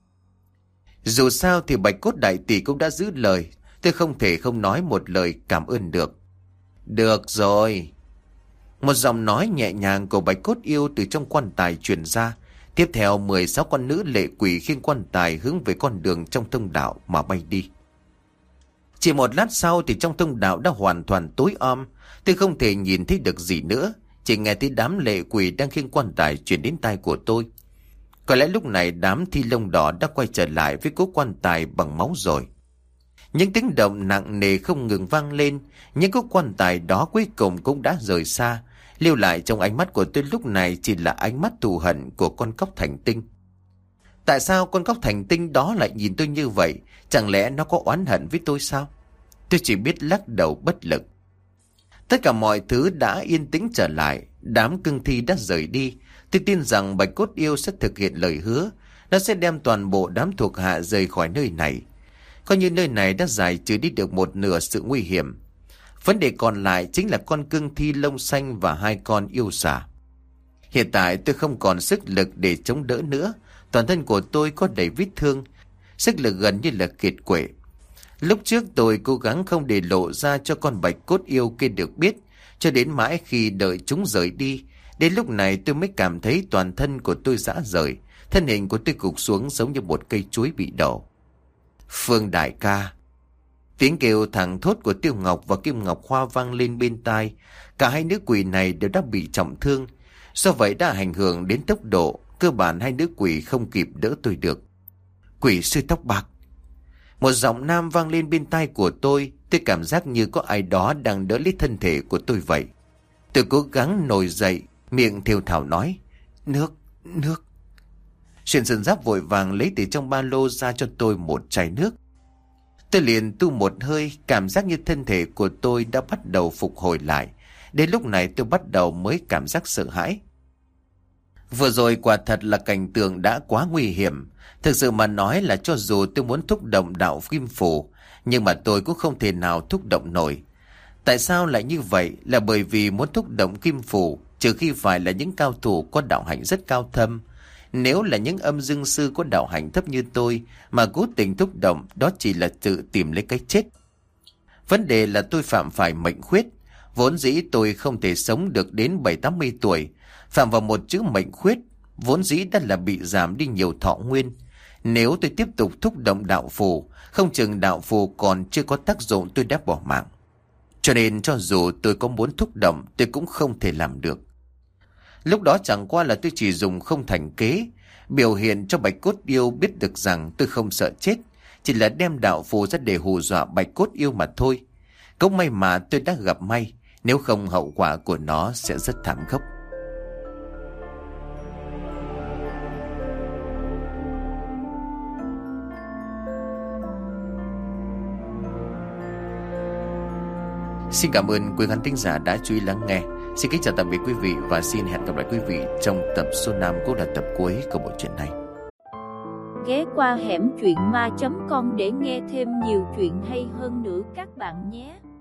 Dù sao thì bạch cốt đại tỷ cũng đã giữ lời. Tôi không thể không nói một lời cảm ơn được. Được rồi. Một giọng nói nhẹ nhàng của bạch cốt yêu từ trong quan tài truyền ra. Tiếp theo 16 con nữ lệ quỷ khiêng quan tài hướng về con đường trong thông đạo mà bay đi. Chỉ một lát sau thì trong thông đạo đã hoàn toàn tối om. Tôi không thể nhìn thấy được gì nữa, chỉ nghe thấy đám lệ quỷ đang khiêng quan tài truyền đến tai của tôi. Có lẽ lúc này đám thi lông đỏ đã quay trở lại với cố quan tài bằng máu rồi. Những tiếng động nặng nề không ngừng vang lên. Những cố quan tài đó cuối cùng cũng đã rời xa. Lưu lại trong ánh mắt của tôi lúc này chỉ là ánh mắt thù hận của con cóc thành tinh. Tại sao con cóc thành tinh đó lại nhìn tôi như vậy? Chẳng lẽ nó có oán hận với tôi sao? Tôi chỉ biết lắc đầu bất lực. Tất cả mọi thứ đã yên tĩnh trở lại. Đám cương thi đã rời đi. Tôi tin rằng Bạch Cốt Yêu sẽ thực hiện lời hứa. Nó sẽ đem toàn bộ đám thuộc hạ rời khỏi nơi này. Coi như nơi này đã giải trừ đi được một nửa sự nguy hiểm. Vấn đề còn lại chính là con cương thi lông xanh và 2 con yêu xà. Hiện tại tôi không còn sức lực để chống đỡ nữa. Toàn thân của tôi có đầy vết thương. Sức lực gần như là kiệt quệ. Lúc trước tôi cố gắng không để lộ ra cho con Bạch Cốt Yêu kia được biết. Cho đến mãi khi đợi chúng rời đi. Đến lúc này tôi mới cảm thấy toàn thân của tôi rã rời. Thân hình của tôi gục xuống giống như một cây chuối bị đổ. Phương đại ca. Tiếng kêu thẳng thốt của Tiêu Ngọc và Kim Ngọc Hoa vang lên bên tai. Cả hai nữ quỷ này đều đã bị trọng thương. Do vậy đã ảnh hưởng đến tốc độ. Cơ bản hai nữ quỷ không kịp đỡ tôi được. Quỷ sư tóc bạc. Một giọng nam vang lên bên tai của tôi. Tôi cảm giác như có ai đó đang đỡ lấy thân thể của tôi vậy. Tôi cố gắng nổi dậy, miệng thều thào nói. Nước. Xuyên Sơn Giáp vội vàng lấy từ trong ba lô ra cho tôi một chai nước. Tôi liền tu một hơi, cảm giác như thân thể của tôi đã bắt đầu phục hồi lại. Đến lúc này tôi bắt đầu mới cảm giác sợ hãi. Vừa rồi quả thật là cảnh tượng đã quá nguy hiểm. Thực sự mà nói là cho dù tôi muốn thúc động đạo kim phù, nhưng mà tôi cũng không thể nào thúc động nổi. Tại sao lại như vậy? Là bởi vì muốn thúc động kim phù, trừ khi phải là những cao thủ có đạo hạnh rất cao thâm. Nếu là những âm dương sư có đạo hạnh thấp như tôi mà cố tình thúc động, đó chỉ là tự tìm lấy cái chết. Vấn đề là tôi phạm phải mệnh khuyết. Vốn dĩ tôi không thể sống được đến 70-80 tuổi. Phạm vào một chữ mệnh khuyết, vốn dĩ đã là bị giảm đi nhiều thọ nguyên. Nếu tôi tiếp tục thúc động đạo phù, không chừng đạo phù còn chưa có tác dụng tôi đã bỏ mạng. Cho nên cho dù tôi có muốn thúc động, tôi cũng không thể làm được. Lúc đó chẳng qua là tôi chỉ dùng không thành kế, biểu hiện cho Bạch Cốt Yêu biết được rằng tôi không sợ chết, chỉ là đem đạo phù ra để hù dọa Bạch Cốt Yêu mà thôi. Cũng may mà tôi đã gặp may, nếu không hậu quả của nó sẽ rất thảm khốc. Xin cảm ơn quý khán thính giả đã chú ý lắng nghe. Xin kính chào tạm biệt quý vị và xin hẹn gặp lại quý vị trong tập số 5 cũng là tập cuối của bộ truyện này. Ghé qua hẻm truyện ma.com để nghe thêm nhiều chuyện hay hơn nữa các bạn nhé.